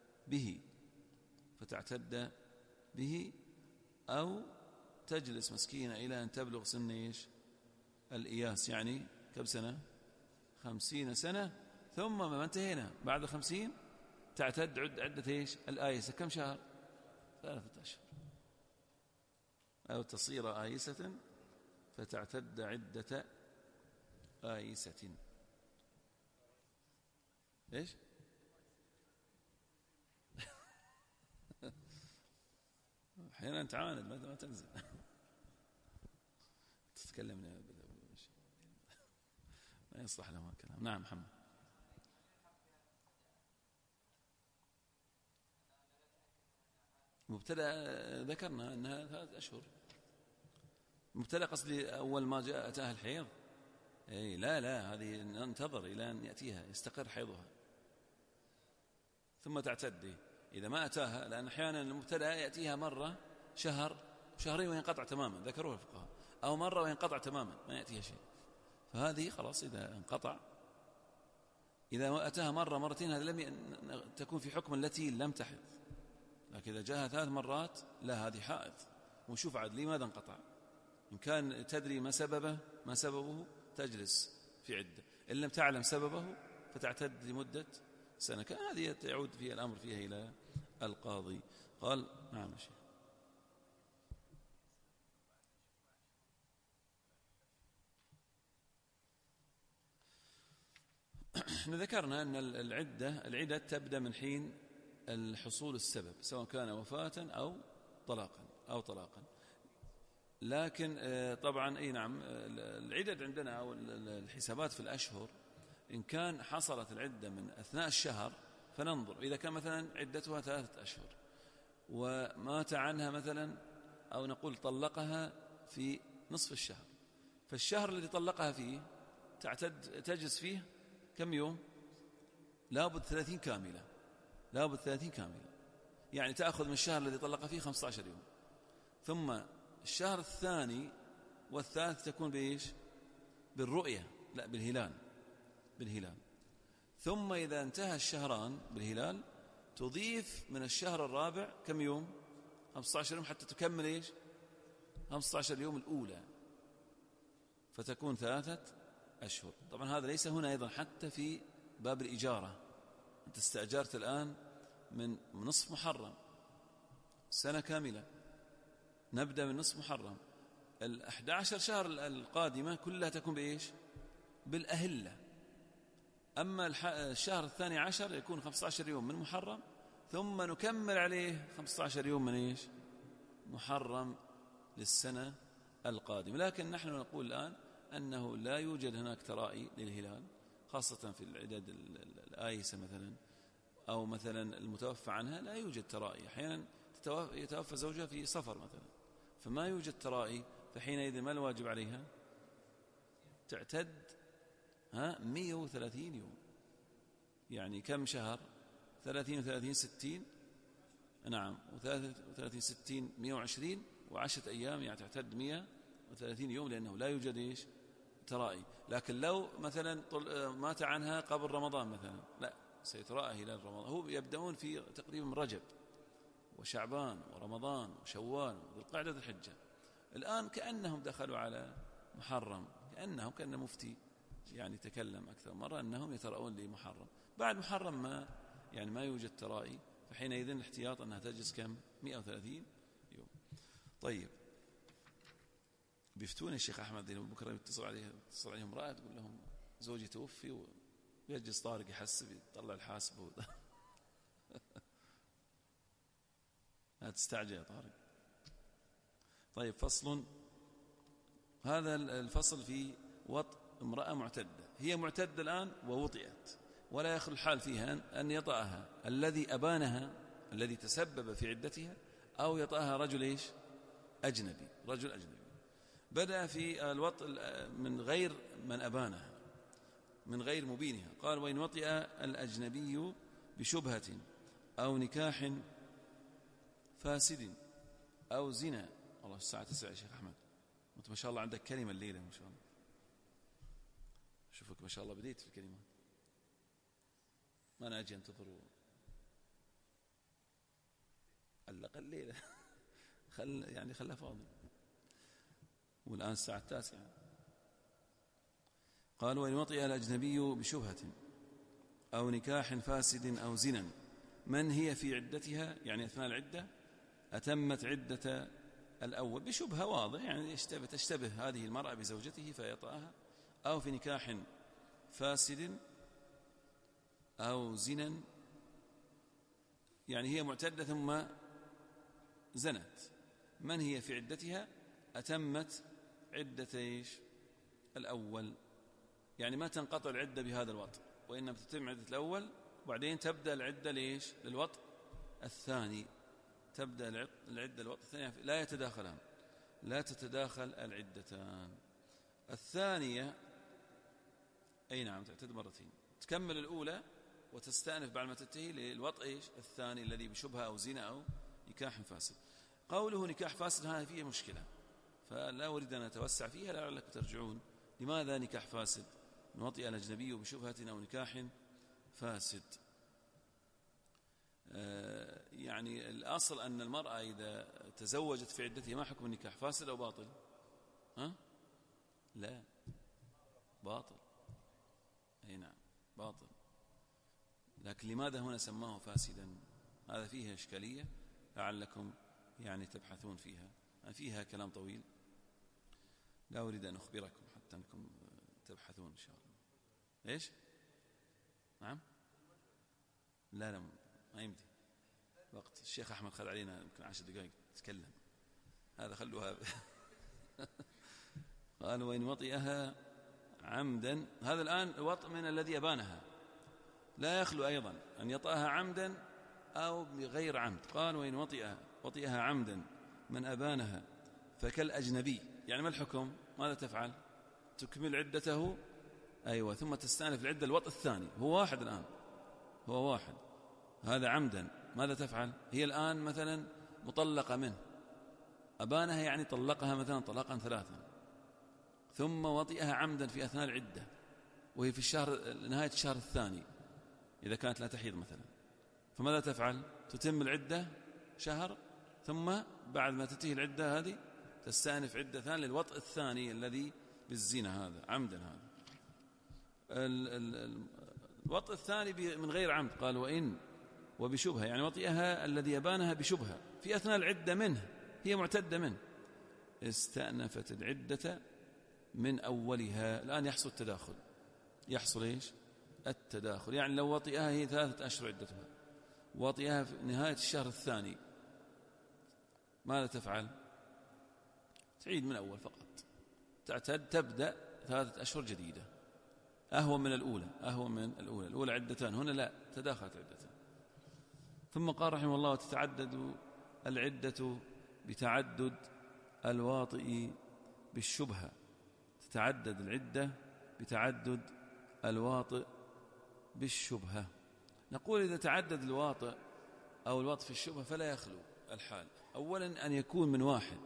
به أو تجلس مسكينة إلى أن تبلغ سن إيش؟ الإياس، يعني كم سنة؟ 50 سنة. ثم ما انتهينا بعد 50 تعتد عدة إيش؟ الآيسة. كم شهر؟ 3 أشهر. أو تصير آيسة فتعتد عدة آيسة. إيش؟ أحيانا تعاند ما تنزل تتكلم ما يصلح له الكلام. نعم محمد. مبتدأ ذكرنا أنها 3 أشهر. مبتدأ قصدي أول ما أتاها الحيض. أي لا هذه ننتظر إلى أن يأتيها يستقر حيضها ثم تعتد. إذا ما أتاها، لأن أحيانا المبتدأ يأتيها مرة شهر شهرين وينقطع تماما، ذكروها الفقهاء، أو مرة وينقطع تماما ما يأتيها شيء، فهذه خلاص إذا انقطع. إذا أتاها مرة مرتين هذا لم تكون في حكم التي لم تحض، لكن إذا جاءها 3 مرات لا هذه حائض، ونشوف عاد لماذا انقطع. إن كان تدري ما سببه تجلس في عدة، إن لم تعلم سببه فتعتد لمدة سنة. كان هذه يعود فيها الأمر فيها إلى القاضي. قال نعم شيخ. احنا ذكرنا أن العدة تبدأ من حين الحصول السبب، سواء كان وفاة أو طلاقا. لكن طبعا أي نعم العدد عندنا أو الحسابات في الأشهر، إن كان حصلت العدة من أثناء الشهر فننظر، إذا كان مثلا عدتها 3 أشهر ومات عنها مثلا، أو نقول طلقها في نصف الشهر، فالشهر الذي طلقها فيه تجلس فيه كم يوم؟ لابد 30 كاملة، يعني تأخذ من الشهر الذي طلق فيه 15 يوم، ثم الشهر الثاني والثالث تكون بإيش؟ بالرؤية، لا بالهلال. ثم إذا انتهى الشهران بالهلال تضيف من الشهر الرابع كم يوم؟ 15 يوم، حتى تكمل إيش؟ 15 يوم الأولى، فتكون 3 أشهر. طبعا هذا ليس هنا أيضا حتى في باب الإجارة، أنت استأجرت الآن من نصف محرم سنة كاملة، نبدأ من نصف محرم، 11 شهر القادمة كلها تكون بإيش؟ بالأهلة. أما الشهر الثاني عشر يكون 15 يوم من محرم، ثم نكمل عليه 15 يوم من إيش؟ محرم للسنة القادمة. لكن نحن نقول الآن أنه لا يوجد هناك ترائي للهلال، خاصة في العدد الآيسة مثلا، أو مثلا المتوفى عنها لا يوجد ترائي. أحيانا يتوفى زوجها في سفر مثلا فما يوجد ترائي، فحينئذ ما الواجب عليها؟ تعتد 130 يوم، يعني كم شهر؟ 30 60، نعم، و30 60 120 و10 أيام، يعني تعتد 130 يوم، لأنه لا يوجد إيش؟ ترائي. لكن لو مثلا مات عنها قبل رمضان مثلا، لا، سيتراءى هلال رمضان. هو يبدأون في تقريبا من رجب وشعبان ورمضان وشوال وذي القعدة وذي الحجة، الآن كأنهم دخلوا على محرم، كأن مفتي يعني تكلم أكثر مرة أنهم يترؤون لمحرم. بعد محرم ما يوجد ترائي، فحينئذ الاحتياط أنها تجلس كم؟ 130 يوم. طيب، بيفتوني الشيخ أحمد بكرة يتصل عليهم امرأة تقول لهم زوجي توفي، ويجلس طارق يحسب يطلع الحاسب لا تستعجل يا طارق. طيب، فصل. هذا الفصل في وطء امرأة معتدة، هي معتدة الآن ووطئت، ولا يخلو الحال فيها أن يطأها الذي أبانها، الذي تسبب في عدتها، أو يطأها رجل إيش؟ أجنبي، رجل أجنبي. بدأ في الوطء من غير من أبانها، من غير مبينها. قال: وإن وطئ الأجنبي بشبهة أو نكاح فاسد أو زنا. والله الساعة 9 يا شيخ أحمد، أنت ما شاء الله عندك كلمة الليلة ما شاء الله، شوفك ما شاء الله بديت في الكلمات، ما أنا أجي أنتظر علق الليلة خلها فاضي، والآن الساعة 9. قال: وإن وطئ الأجنبي بشبهة أو نكاح فاسد أو زنا، من هي في عدتها، يعني أثناء العدة أتمت عدة الأول بشبهة واضح، يعني تشتبه هذه المرأة بزوجته فيطأها، أو في نكاح فاسد أو زنا، يعني هي معتدة ثم زنت، من هي في عدتها أتمت عدة إيش؟ الأول، يعني ما تنقطع العدة بهذا الوطء، وإنما تتم عدة الأول، وبعدين تبدأ العدة ليش؟ للوطء الثاني، تبدأ العدة الوطء الثاني، لا تتداخل العدتان. الثانية أي نعم تعتد مرتين، تكمل الأولى وتستأنف بعد ما تنتهي للوطء إيش؟ الثاني الذي بشبهة أو زنا أو نكاح فاسد. قوله نكاح فاسد هذه فيه مشكلة، فلا أريد أن أتوسع فيها، لعلكم ترجعون. لماذا نكاح فاسد؟ نوطئ الأجنبي بشبهة أو نكاح فاسد. يعني الأصل أن المرأة إذا تزوجت في عدتها، ما حكم النكاح؟ فاسد أو باطل؟ لا، باطل. أي نعم، باطل. لكن لماذا هنا سماه فاسدا؟ هذا فيها إشكالية، لعلكم يعني تبحثون فيها كلام طويل، لا أريد أن أخبركم حتى أنكم تبحثون إن شاء الله. إيش؟ نعم. لا ما يمدي، وقت الشيخ أحمد خذ علينا يمكن 10 دقائق تتكلم، هذا خلوها قال وإن وطئها عمدا، هذا الآن الوطء من الذي أبانها، لا يخلو أيضا أن يطأها عمدا أو بغير عمد. قال وإن وطئها عمدا من أبانها فكالأجنبي، يعني ما الحكم؟ ماذا تفعل؟ تكمل عدته، أيوة، ثم تستأنف العدة الوطء الثاني، هو واحد الآن، هو واحد، هذا عمدا، ماذا تفعل؟ هي الآن مثلا مطلقة منه، أبانها يعني طلقها مثلا طلاقا 3، ثم وطئها عمدا في أثناء العدة وهي في الشهر، نهاية الشهر الثاني إذا كانت لا تحيض مثلا، فماذا تفعل؟ تتم العدة شهر، ثم بعد ما تنتهي العدة هذه تستأنف عدة ثانية للوطء الثاني الذي بالزنا، هذا عمدا. هذا الوطء الثاني من غير عمد، قال وإن وبشبهة، يعني وطئها الذي يبانها بشبهة في أثناء العدة منه، هي معتدة منه، استأنفت العدة من أولها. الآن يحصل التداخل، يحصل إيش؟ التداخل، يعني لو وطئها هي 3 أشهر عدتها، وطئها في نهاية الشهر الثاني، ماذا تفعل؟ تعيد من أول فقط، تبدأ 3 أشهر جديدة، أهون من الأولى، الأولى عدتان، هنا لا، تداخلت عدتان. ثم قال رحمه الله تتعدد العدة بتعدد الواطئ بالشبهة، تتعدد العدة بتعدد الواطئ بالشبهة. نقول إذا تعدد الواطئ أو الواطئ في الشبهة فلا يخلو الحال، أولا أن يكون من واحد،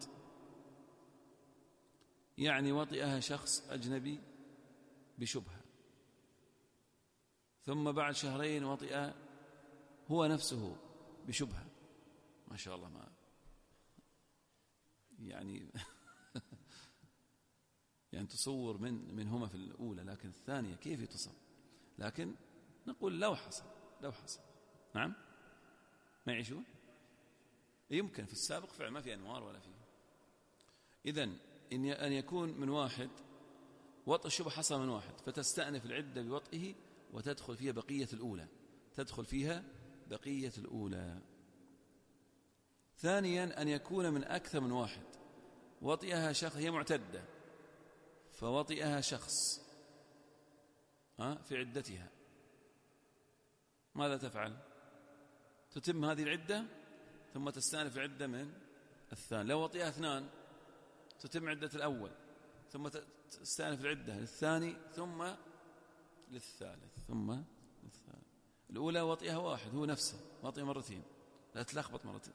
يعني وطئها شخص أجنبي بشبهة، ثم بعد شهرين وطئ هو نفسه بشبهة، ما شاء الله، ما يعني يعني تصور منهما في الأولى، لكن الثانية كيف يتصل؟ لكن نقول لو حصل نعم، ما يعيشون، يمكن في السابق فعلا ما في أنوار ولا فيه. إذن أن يكون من واحد، وطئ الشبهة حصل من واحد، فتستأنف العدة بوطئه وتدخل فيها بقية الأولى، ثانيا أن يكون من أكثر من واحد، وطئها شخص، هي معتدة فوطئها شخص في عدتها، ماذا تفعل؟ تتم هذه العدة ثم تستأنف العدة من الثاني. لو وطئها 2 تتم عدة الأول، ثم تستأنف العدة للثاني، ثم للثالث، ثم للثالث. الأولى وطئها 1 هو نفسه، وطئ مرتين، لا تلخبط مرتين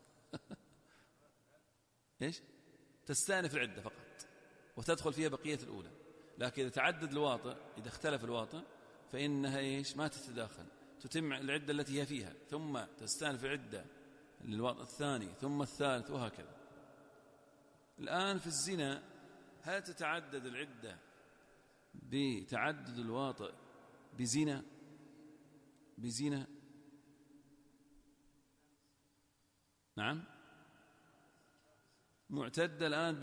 إيش؟ تستأنف العدة فقط وتدخل فيها بقية الأولى. لكن إذا تعدد الواطئ، إذا اختلف الواطئ، فإنها إيش؟ ما تتداخل، تتم العدة التي هي فيها، ثم تستأنف العدة للواطئ الثاني، ثم الثالث، وهكذا. الآن في الزنا هل تتعدد العدة بتعدد الواطئ بزنا؟ نعم، معتدة الآن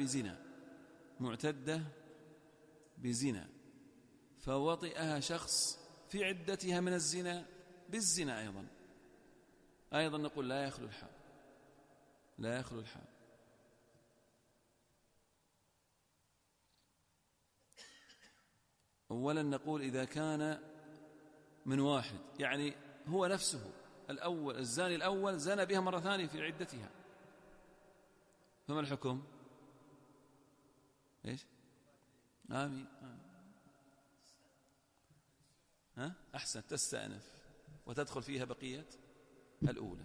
بزنا، فوطئها شخص في عدتها من الزنا بالزنا أيضا نقول لا يخلو الحال. أولا نقول إذا كان من واحد، يعني هو نفسه الأول، الزاني الأول زنى بها مرة ثانية في عدتها، فما الحكم؟ إيش؟ آمين. أحسن، تستأنف وتدخل فيها بقية الأولى،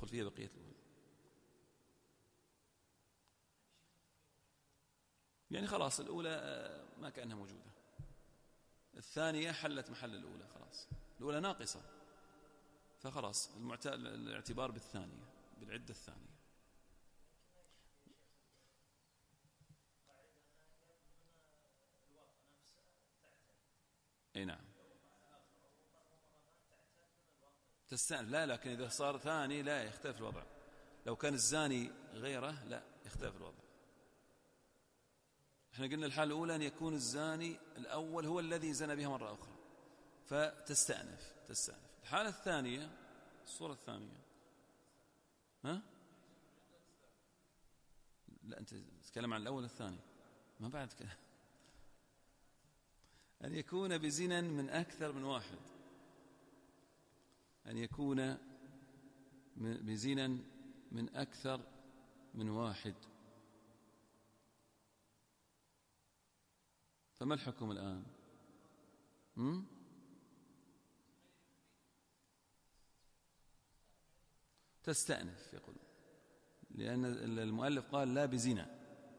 يعني خلاص الأولى ما كأنها موجودة، الثانية حلت محل الأولى، خلاص الأولى ناقصة، فخلاص الاعتبار بالثانية، بالعدة الثانية. أي نعم، تستأنف، لا، لكن إذا صار ثاني لا يختلف الوضع، لو كان الزاني غيره لا يختلف الوضع. احنا قلنا الحالة الأولى أن يكون الزاني الأول هو الذي زنى بها مرة أخرى، فتستأنف. الحالة الثانية، الصورة الثانية، ها؟ لا، أنت تتكلم عن الأول الثاني، ما بعد كده. أن يكون بزنا من أكثر من واحد، أن يكون بزنا من أكثر من واحد. فما الحكم الآن؟ تستأنف، يقول، لأن المؤلف قال لا بزنا،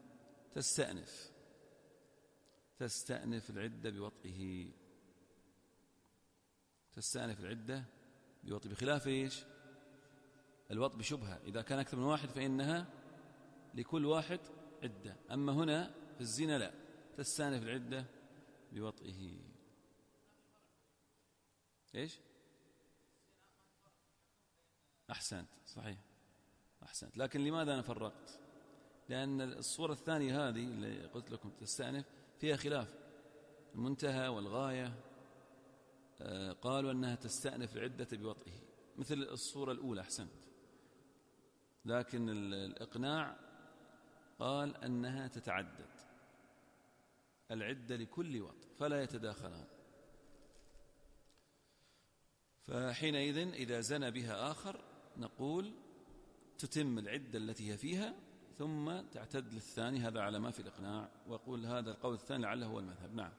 تستأنف العدة بوطئه، بخلاف إيش؟ الوطء بشبهة، إذا كان أكثر من واحد فإنها لكل واحد عدة. أما هنا في الزنا لا، تستأنف العدة بوطئه. إيش؟ أحسنت، صحيح، أحسنت. لكن لماذا أنا فرقت؟ لأن الصورة الثانية هذه اللي قلت لكم تستأنف فيها خلاف، المنتهى والغاية قالوا أنها تستأنف العدة بوطئه مثل الصورة الأولى. أحسنت. لكن الإقناع قال أنها تتعدد العدة لكل وطء فلا يتداخلان. فحينئذ إذا زنى بها آخر نقول تتم العدة التي هي فيها ثم تعتد للثاني. هذا على ما في الإقناع، وأقول هذا القول الثاني لعله هو المذهب. نعم.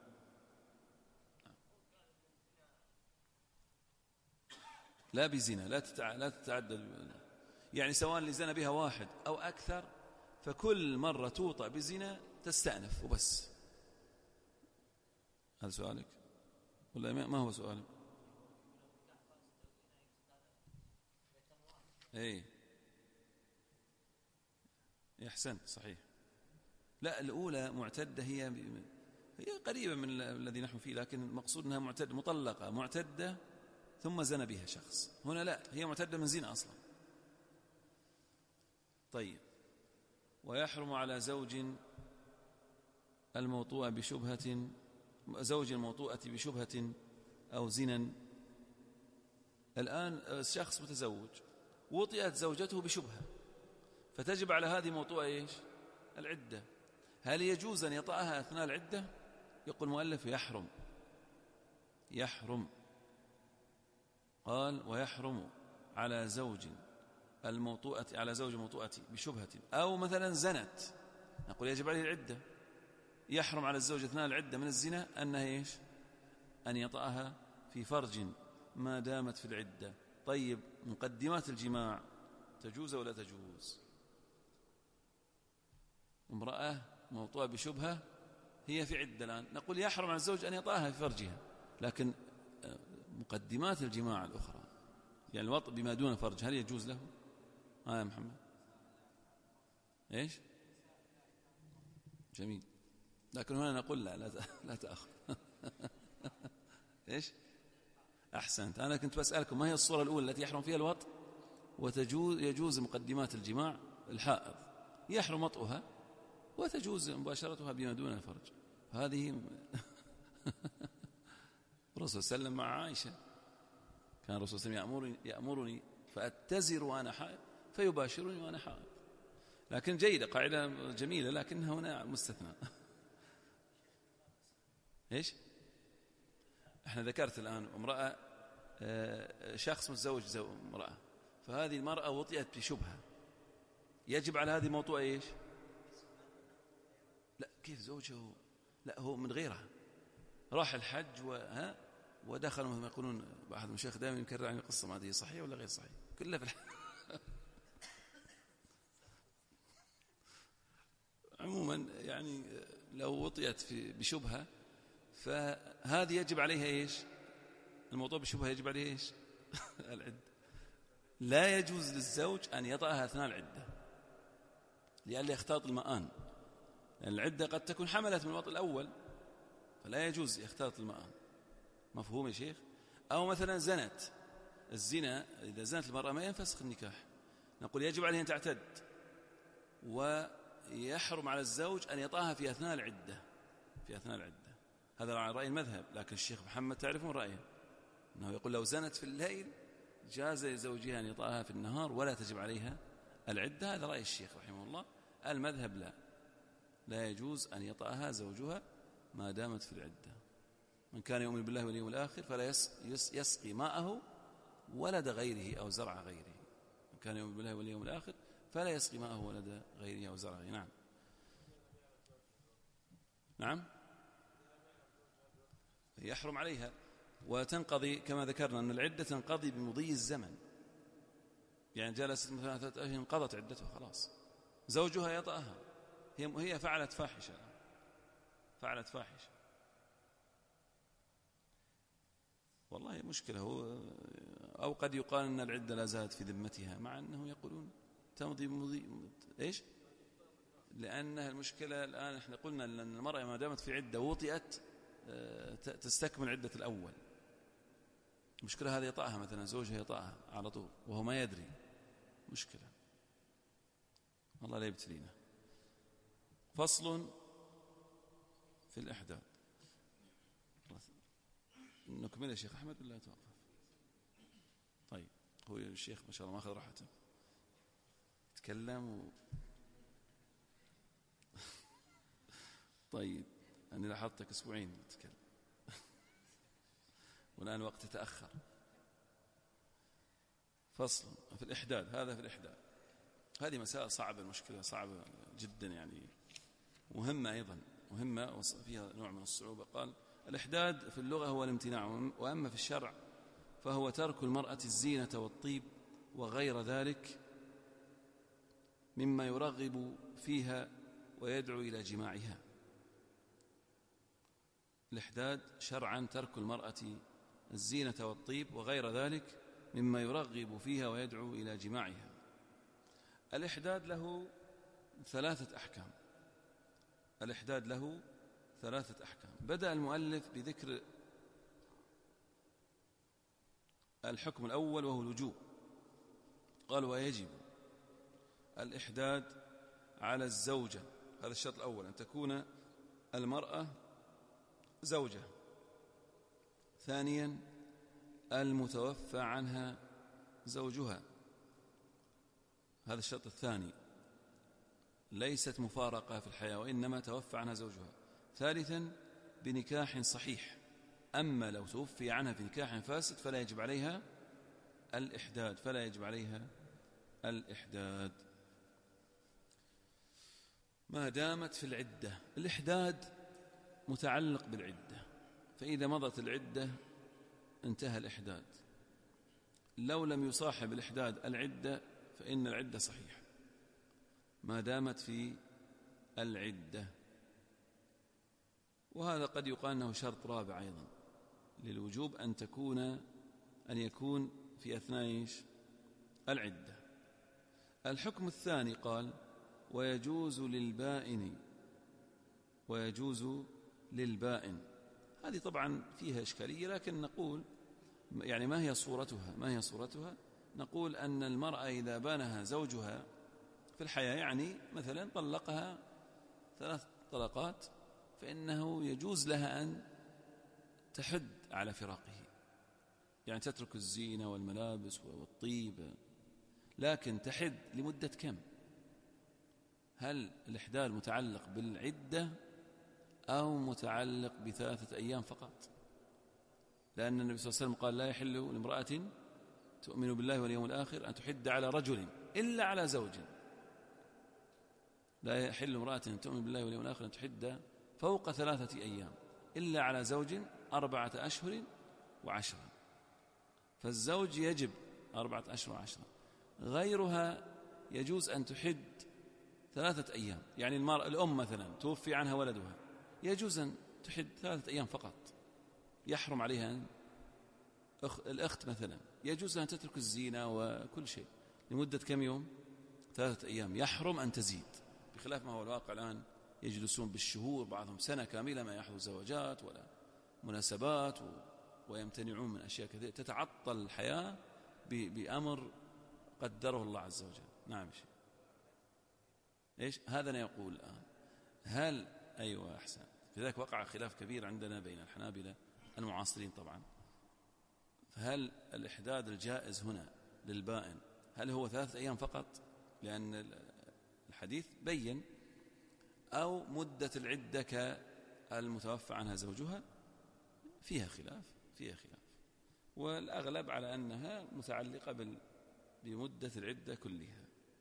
لا بزنا، لا تتعدد، يعني سواء اللي زنى بها واحد أو أكثر، فكل مرة توطأ بزنا تستأنف وبس. هذا سؤالك ولا ما هو سؤالك؟ ايه، احسنت، صحيح. لا، الأولى معتدة، هي قريبة من الذي نحن فيه، لكن المقصود أنها معتدة مطلقة، معتدة ثم زنى بها شخص. هنا لا، هي معتدة من زنا أصلا. طيب، ويحرم على زوج الموطوءة بشبهة أو زنا. الآن شخص متزوج وطئت زوجته بشبهة، فتجب على هذه موطوءة إيش؟ العدة. هل يجوز أن يطأها أثناء العدة؟ يقول المؤلف يحرم. قال ويحرم على زوج الموطوءة بشبهة، أو مثلا زنت، نقول يجب عليه العدة. يحرم على الزوج أثناء العدة من الزنا أنها إيش؟ أن يطأها في فرج ما دامت في العدة. طيب، مقدمات الجماع تجوز ولا تجوز؟ امرأة موطوءة بشبهة هي في عدة الآن، نقول يحرم على الزوج أن يطأها في فرجها، لكن مقدمات الجماع الأخرى، يعني الوطء بما دون فرج، هل يجوز له؟ يا محمد، إيش؟ جميل. لكن هنا نقول لا تأخذ. إيش؟ أحسنت. أنا كنت بسألكم ما هي الصورة الأولى التي يحرم فيها الوطء يجوز مقدمات الجماع؟ الحائض يحرم وطئها وتجوز مباشرتها بما دون الفرج. هذه الرسول صلى الله عليه وسلم مع عائشة، كان الرسول صلى الله عليه وسلم يأمرني فأتزر وأنا حائض فيباشرني وأنا حائض. لكن جيدة، قاعدة جميلة، لكنها هنا مستثنى. إيش؟ احنا ذكرت الآن امرأة، شخص متزوج امرأة، فهذه المرأة وطئت بشبهة، يجب على هذه موطوءة إيش؟ لا، كيف زوجه؟ لا، هو من غيرها، راح الحج ودخل، مثل يقولون بعض المشايخ دائما يكرر عن القصة، ما أدري صحيح ولا غير صحيح، كلها في عموما يعني لو وطئت بشبهة فهذه يجب عليها إيش؟ الموضوع بشبهة يجب عليه إيش؟ العدة. لا يجوز للزوج أن يطأها أثناء العدة لئلا يختلط المآن، لأن العدة قد تكون حملت من الوطء الأول، فلا يجوز يختلط المآن. مفهوم يا شيخ؟ أو مثلا زنت، الزنا إذا زنت المرأة ما ينفسخ النكاح، نقول يجب عليه أن تعتد، ويحرم على الزوج أن يطأها في أثناء العدة. هذا على رأي المذهب، لكن الشيخ محمد تعرفون رأيه، أنه يقول لو زنت في الليل جاز لزوجها أن يطأها في النهار ولا تجب عليها العدة. هذا رأي الشيخ رحمه الله. المذهب لا يجوز أن يطأها زوجها ما دامت في العدة. من كان يؤمن بالله واليوم الآخر فلا يسقي ماءه ولد غيره أو زرع غيره. من كان يؤمن بالله واليوم الآخر فلا يسقي ماءه ولد غيره أو زرع غيره. نعم نعم يحرم عليها. وتنقضي كما ذكرنا أن العدة تنقضي بمضي الزمن، يعني جلست مثلا 3 أشهر انقضت عدتها خلاص. زوجها يطأها، هي فعلت فاحشة، فعلت فاحشة. والله مشكلة. هو أو قد يقال أن العدة لا زالت في ذمتها، مع أنه يقولون تمضي بمضي إيش؟ لأنها المشكلة الآن احنا قلنا أن المرأة ما دامت في عدة وطئت تستكمل عدة الأول. المشكلة هذا يطأها مثلا، زوجها يطأها على طول وهو ما يدري، مشكلة. الله لا يبتلينا. فصل في الإحداث. نكمل يا شيخ أحمد ولا توقف؟ طيب هو الشيخ ما شاء الله ما أخذ راحته يتكلم طيب أنا لاحظتك أسبوعين تتكلم والآن وقت يتأخر. فصل في الإحداث. هذا في الإحداث. هذه مسائل صعبة، المشكلة صعبة جدا، يعني مهمة أيضا، مهمة وفيها نوع من الصعوبة. قال الإحداد في اللغة هو الامتناع، وأما في الشرع فهو ترك المرأة الزينة والطيب وغير ذلك مما يرغب فيها ويدعو إلى جماعها. الإحداد شرعا ترك المرأة الزينة والطيب وغير ذلك مما يرغب فيها ويدعو إلى جماعها. الإحداد له 3 أحكام. الإحداد له 3 أحكام. بدأ المؤلف بذكر الحكم الأول وهو الوجوب. قال ويجب الإحداد على الزوجة. هذا الشرط الأول، أن تكون المرأة زوجة. ثانيا المتوفى عنها زوجها، هذا الشرط الثاني، ليست مفارقة في الحياة وإنما توفى عنها زوجها. ثالثا بنكاح صحيح، أما لو توفي عنها في نكاح فاسد فلا يجب عليها الإحداد، فلا يجب عليها الإحداد ما دامت في العدة. الإحداد متعلق بالعدة، فإذا مضت العدة انتهى الإحداد. لو لم يصاحب الإحداد العدة فإن العدة صحيحة ما دامت في العدة. وهذا قد يقال أنه شرط رابع أيضا للوجوب، أن يكون في أثناء العدة. الحكم الثاني قال ويجوز للبائن. هذه طبعا فيها إشكالية، لكن نقول يعني ما هي صورتها؟ نقول أن المرأة إذا بانها زوجها في الحياة، يعني مثلا طلقها 3 طلقات، فإنه يجوز لها أن تحد على فراقه، يعني تترك الزينة والملابس والطيب، لكن تحد لمدة كم؟ هل الإحداد متعلق بالعدة أو متعلق ب3 أيام فقط؟ لأن النبي صلى الله عليه وسلم قال لا يحل لامرأة تؤمن بالله واليوم الآخر أن تحد على رجل إلا على زوج. لا يحل امرأة تؤمن بالله واليوم الآخر أن تحد فوق 3 أيام إلا على زوج 4 أشهر و10. فالزوج يجب 4 أشهر و10. غيرها يجوز أن تحد 3 أيام، يعني الأم مثلا توفي عنها ولدها، يجوز أن تحد 3 أيام فقط. يحرم عليها الأخت مثلا يجوز أن تترك الزينة وكل شيء لمدة كم يوم؟ 3 أيام. يحرم أن تزيد، بخلاف ما هو الواقع الآن، يجلسون بالشهور، بعضهم سنة كاملة ما يحضر زواجات ولا مناسبات ويمتنعون من أشياء كثيرة، تتعطل الحياة بأمر قدره الله عز وجل. نعم شيء. إيش هذا أنا يقول الآن؟ هل أيوة أحسن. لذلك وقع خلاف كبير عندنا بين الحنابلة المعاصرين طبعا، فهل الإحداد الجائز هنا للبائن هل هو 3 أيام فقط لأن الحديث بين، أو مدة العدة كالمتوفى عنها زوجها؟ فيها خلاف والأغلب على أنها متعلقة بمدة العدة كلها.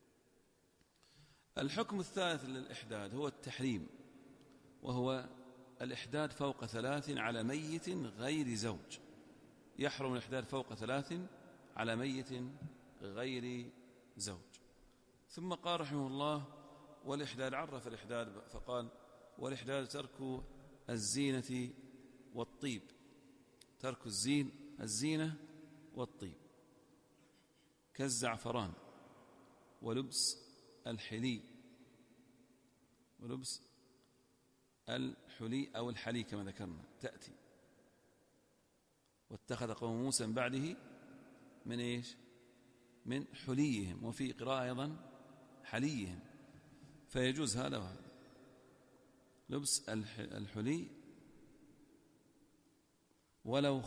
الحكم الثالث للإحداد هو التحريم، وهو الإحداد فوق 3 على ميت غير زوج. يحرم الإحداد فوق 3 على ميت غير زوج. ثم قال رحمه الله والإحداد، عرف الإحداد فقال والإحداد ترك الزينة والطيب، ترك الزينة والطيب كالزعفران ولبس الحلي أو الحلي كما ذكرنا تأتي. واتخذ قوم موسى من بعده من إيش؟ من حليهم، وفي قراءة أيضا حليهم، فيجوز هذا وهذا. لبس الحلي ولو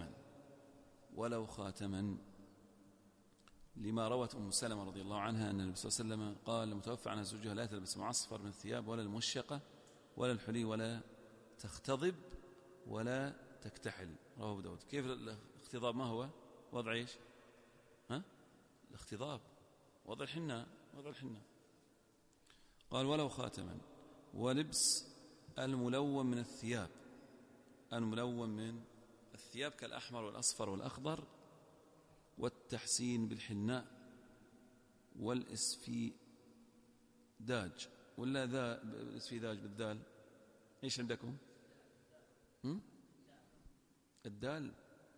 خاتما لما روت أم سلمة رضي الله عنها أن النبي صلى الله عليه وسلم قال المتوفى عنها زوجها لا تلبس معصفر من الثياب ولا المشقة ولا الحلي ولا تختضب ولا تكتحل. رواه أبو داود. كيف الاختضاب؟ ما هو وضع إيش؟ الاختضاب وضع الحناء. قال ولو خاتما. ولبس الملون من الثياب، الملون من الثياب كالأحمر والأصفر والأخضر، والتحسين بالحناء والإسفيداج، ولا ذا الإسفيداج بالدال؟ إيش عندكم؟ الدال؟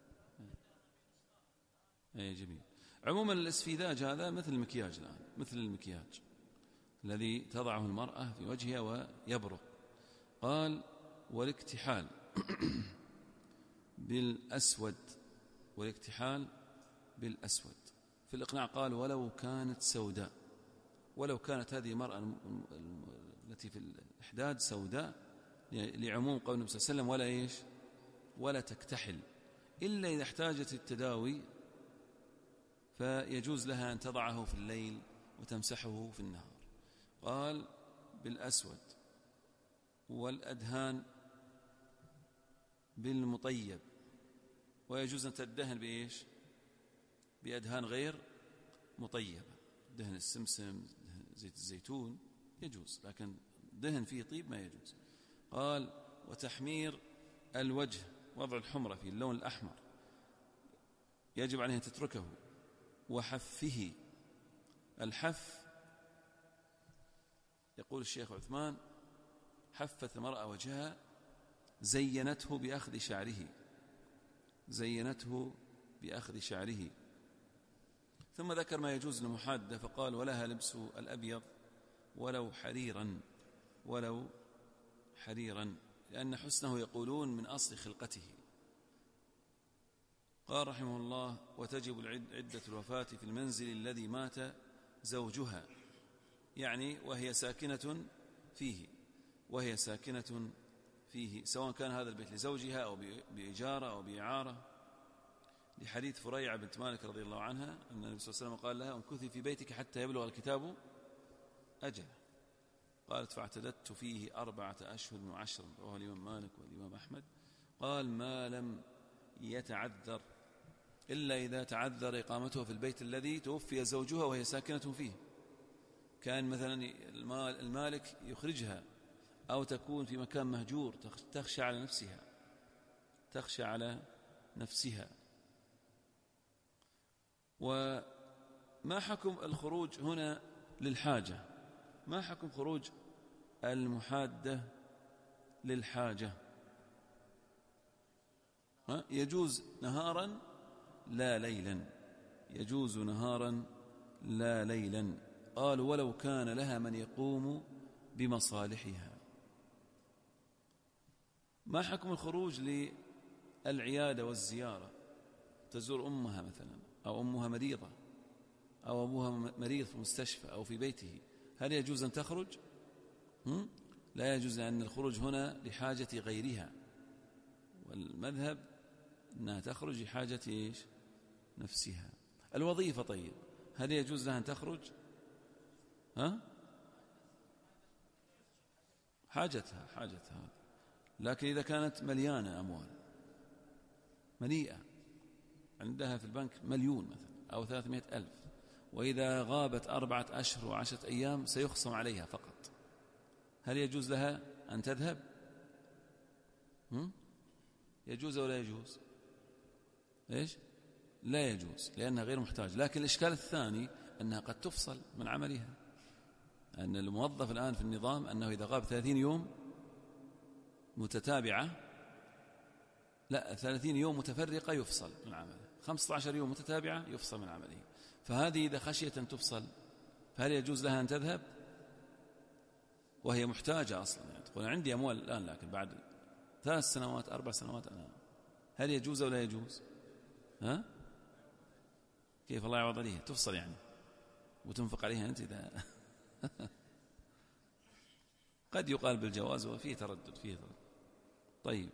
أي جميل. عموما الإسفيداج هذا مثل المكياج الآن، مثل المكياج الذي تضعه المرأة في وجهها ويبرق. قال والاكتحال بالأسود، والاكتحال بالأسود. في الإقناع قال ولو كانت سوداء، ولو كانت هذه المرأة التي في الإحداد سوداء، لعموم قول النبي صلى الله عليه وسلم ولا إيش؟ ولا تكتحل، إلا إذا احتاجت التداوي فيجوز لها أن تضعه في الليل وتمسحه في النهار. قال بالأسود. والأدهان بالمطيب، ويجوز أن تدهن بإيش؟ بأدهان غير مطيبة، دهن السمسم، زيت الزيتون يجوز، لكن دهن فيه طيب ما يجوز. قال وتحمير الوجه، وضع الحمرة في اللون الأحمر يجب عليه أن تتركه. وحفه، الحف يقول الشيخ عثمان حفت المرأة وجهها زينته بأخذ شعره. ثم ذكر ما يجوز للمحادة فقال ولها لبس الأبيض ولو حريرا لأن حسنه يقولون من أصل خلقته. قال رحمه الله وتجب عدة الوفاة في المنزل الذي مات زوجها، يعني وهي ساكنة فيه سواء كان هذا البيت لزوجها أو بإجارة أو بإعارة، لحديث فريعة بنت مالك رضي الله عنها أن النبي صلى الله عليه وسلم قال لها امكثي في بيتك حتى يبلغ الكتاب أجله. قالت فاعتددت فيه 4 أشهر و10. رواه الإمام مالك والإمام أحمد. قال ما لم يتعذر، إلا إذا تعذر إقامته في البيت الذي توفي زوجها وهي ساكنة فيه، كان مثلا المالك يخرجها أو تكون في مكان مهجور تخشى على نفسها. وما حكم الخروج هنا للحاجة؟ ما حكم خروج المحادة للحاجة؟ يجوز نهارا لا ليلا، يجوز نهارا لا ليلا. قال ولو كان لها من يقوم بمصالحها. ما حكم الخروج للعيادة والزيارة؟ تزور أمها مثلا، أو أمها مريضة، أو أبوها مريض في مستشفى أو في بيته، هل يجوز أن تخرج؟ لا يجوز، لأن الخروج هنا لحاجة غيرها. والمذهب أنها تخرج لحاجة إيش؟ نفسها. الوظيفة طيب، هل يجوز لها أن تخرج؟ حاجتها. لكن إذا كانت مليانة أموال، مليئة، عندها في البنك 1,000,000 مثلا أو 300,000، وإذا غابت 4 أشهر و10 أيام سيخصم عليها فقط، هل يجوز لها أن تذهب؟ يجوز أو لا يجوز؟ إيش؟ لا يجوز، لأنها غير محتاج. لكن الإشكال الثاني أنها قد تفصل من عملها، أن الموظف الآن في النظام أنه إذا غاب 30 يوم متتابعة، لا 30 يوم متفرقة يفصل من عمله، 15 يوم متتابعة يفصل من عمله. فهذه إذا خشيت أن تفصل فهل يجوز لها أن تذهب وهي محتاجة أصلا؟ يعني تقول عندي أموال الآن لكن بعد 3 سنوات 4 سنوات أنا، هل يجوز أو لا يجوز؟ كيف الله يعوض عليها؟ تفصل يعني وتنفق عليها أنت إذا قد يقال بالجواز وفيه تردد فيه. طيب،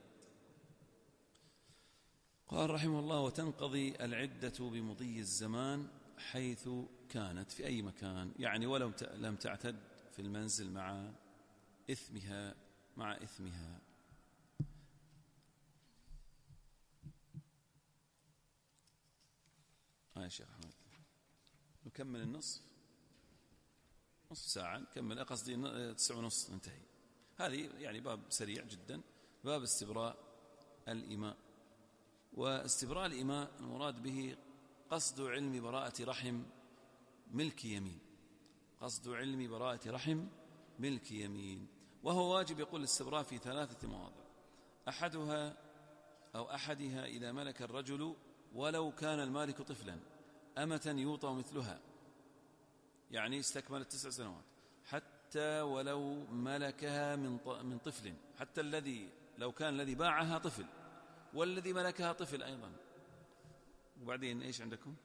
قال رحمه الله: وتنقضي العدة بمضي الزمان حيث كانت، في أي مكان، يعني ولو لم تعتد في المنزل مع إثمها يا شيخ أحمد، نكمل نصف ساعة، نكمل، قصدي 9:30 ننتهي. هذه يعني باب سريع جدا، باب استبراء الإماء. واستبراء الإماء المراد به قصد علم براءة رحم ملك يمين، قصد علم براءة رحم ملك يمين. وهو واجب، يقول الاستبراء في 3 مواضع: أحدها إذا ملك الرجل ولو كان المالك طفلا أمة يوطى مثلها، يعني استكملت 9 سنوات، حتى ولو ملكها من طفل، حتى لو كان الذي باعها طفل والذي ملكها طفل أيضا. وبعدين إيش عندكم؟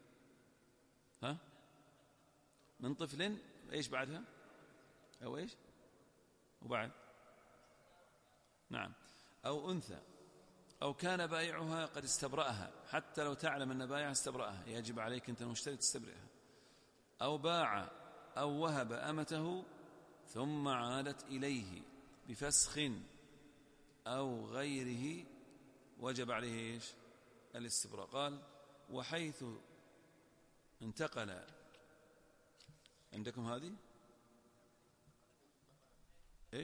من طفل، إيش بعدها؟ أو إيش؟ وبعد؟ نعم، أو أنثى، أو كان بائعها قد استبرأها، حتى لو تعلم أن بائعها استبرأها يجب عليك أنت المشتري تستبرئها. أو باع أو وهب أمته ثم عادت إليه بفسخ أو غيره وجب عليه إيش؟ الاستبراء. قال: وحيث انتقل، عندكم هذه إيش؟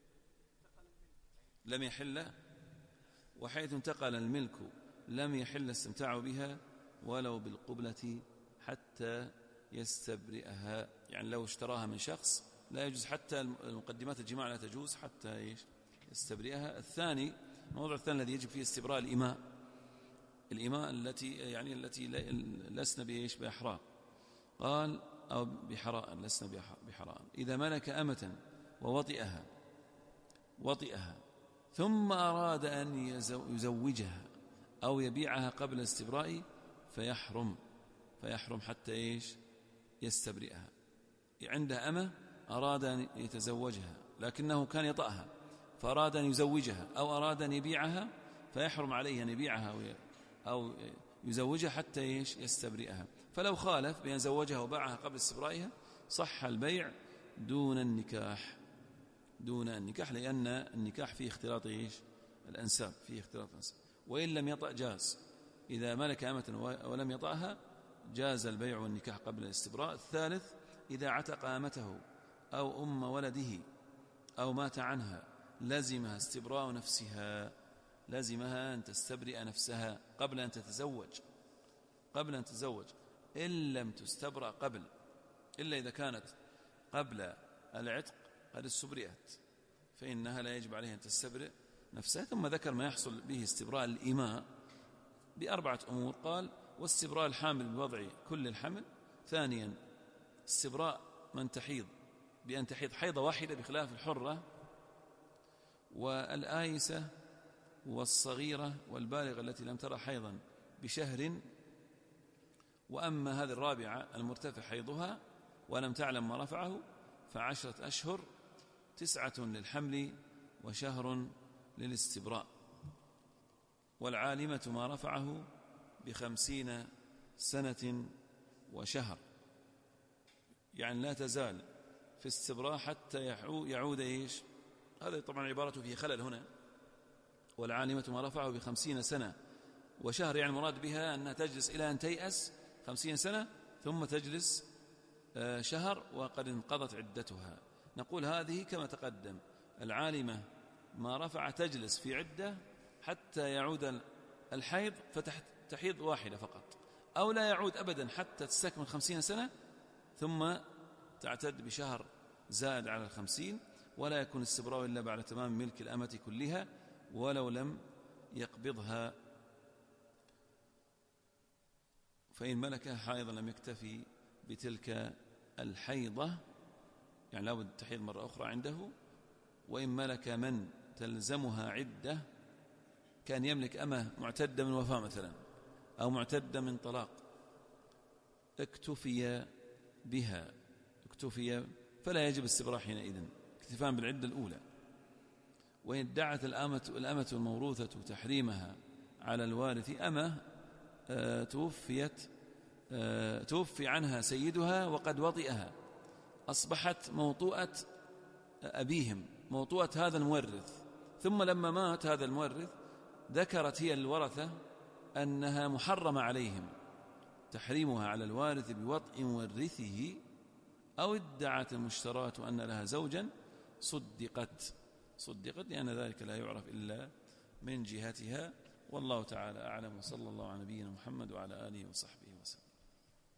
لم يحل، وحيث انتقل الملك لم يحل استمتاع بها ولو بالقبلة حتى يستبرئها، يعني لو اشتراها من شخص لا يجوز، حتى المقدمات الجماع لا تجوز حتى إيش؟ يستبرئها. الثاني، الموضوع الثاني الذي يجب فيه استبراء الإماء التي لسنا بإيش؟ بأحرار. قال: أو بحراء، لسنا بحراء. إذا ملك أمة وطئها ثم أراد أن يزوجها أو يبيعها قبل الاستبراء فيحرم حتى إيش؟ يستبرئها. عنده أمة أراد أن يتزوجها لكنه كان يطأها، فأراد أن يزوجها أو أراد أن يبيعها، فيحرم عليه أن يبيعها أو يزوجها حتى إيش؟ يستبرئها. فلو خالف بأن زوجها وباعها قبل استبرائها صح البيع دون النكاح، لأن النكاح فيه اختلاط إيش؟ الأنساب، فيه اختلاط الأنساب. وإن لم يطأ جاز، إذا ملك أمة ولم يطأها جاز البيع والنكاح قبل الاستبراء. الثالث: إذا عتق أمته أو أم ولده أو مات عنها لزمها استبراء نفسها، لزمها أن تستبرئ نفسها قبل أن تتزوج، إن لم تستبرأ قبل، إلا إذا كانت قبل العتق قد استبرئت فإنها لا يجب عليها أن تستبرئ نفسها. ثم ذكر ما يحصل به استبراء الإماء ب4 أمور. قال: واستبراء الحامل بوضع كل الحمل. ثانيا: استبراء من تحيض بأن تحيض حيضة واحدة بخلاف الحرة والآيسة والصغيرة والبالغة التي لم ترى حيضا بشهر. وأما هذه الرابعة المرتفع حيضها ولم تعلم ما رفعه ف10 أشهر، 9 للحمل وشهر للاستبراء. والعالمة ما رفعه ب50 سنة وشهر، يعني لا تزال في استبراء حتى يعود إيش؟ هذا طبعا عبارته فيه خلل هنا. والعالمة ما رفعه ب50 سنة وشهر، يعني المراد بها أنها تجلس إلى أن تيأس 50 سنة ثم تجلس شهر وقد انقضت عدتها. نقول هذه كما تقدم، العالمة ما رفع تجلس في عدة حتى يعود الحيض فتحيض واحدة فقط، أو لا يعود أبدا حتى تستكمل 50 سنة ثم تعتد بشهر زائد على 50، ولا يكون استبراء إلا بعد تمام ملك الأمة كلها ولو لم يقبضها، فإن ملكها حائضا لم يكتفي بتلك الحيضة، يعني لا بد تحيض مرة أخرى عنده. وإن ملك من تلزمها عدة، كان يملك أمة معتدة من وفاة مثلا أو معتدة من طلاق، اكتفي بها، فلا يجب استبراء حينئذ، اكتفاء بالعدة الأولى. وإن ادعت الأمة الموروثة تحريمها على الوارث أمة توفي عنها سيدها وقد وطئها، أصبحت موطوءة أبيهم، موطوءة هذا المورث، ثم لما مات هذا المورث ذكرت هي الورثة أنها محرمة عليهم، تحريمها على الوارث بوطء ورثه، أو ادعت المشترات أن لها زوجا صدقت، لأن ذلك لا يعرف إلا من جهتها. والله تعالى أعلم، وصلى الله على نبينا محمد وعلى آله وصحبه.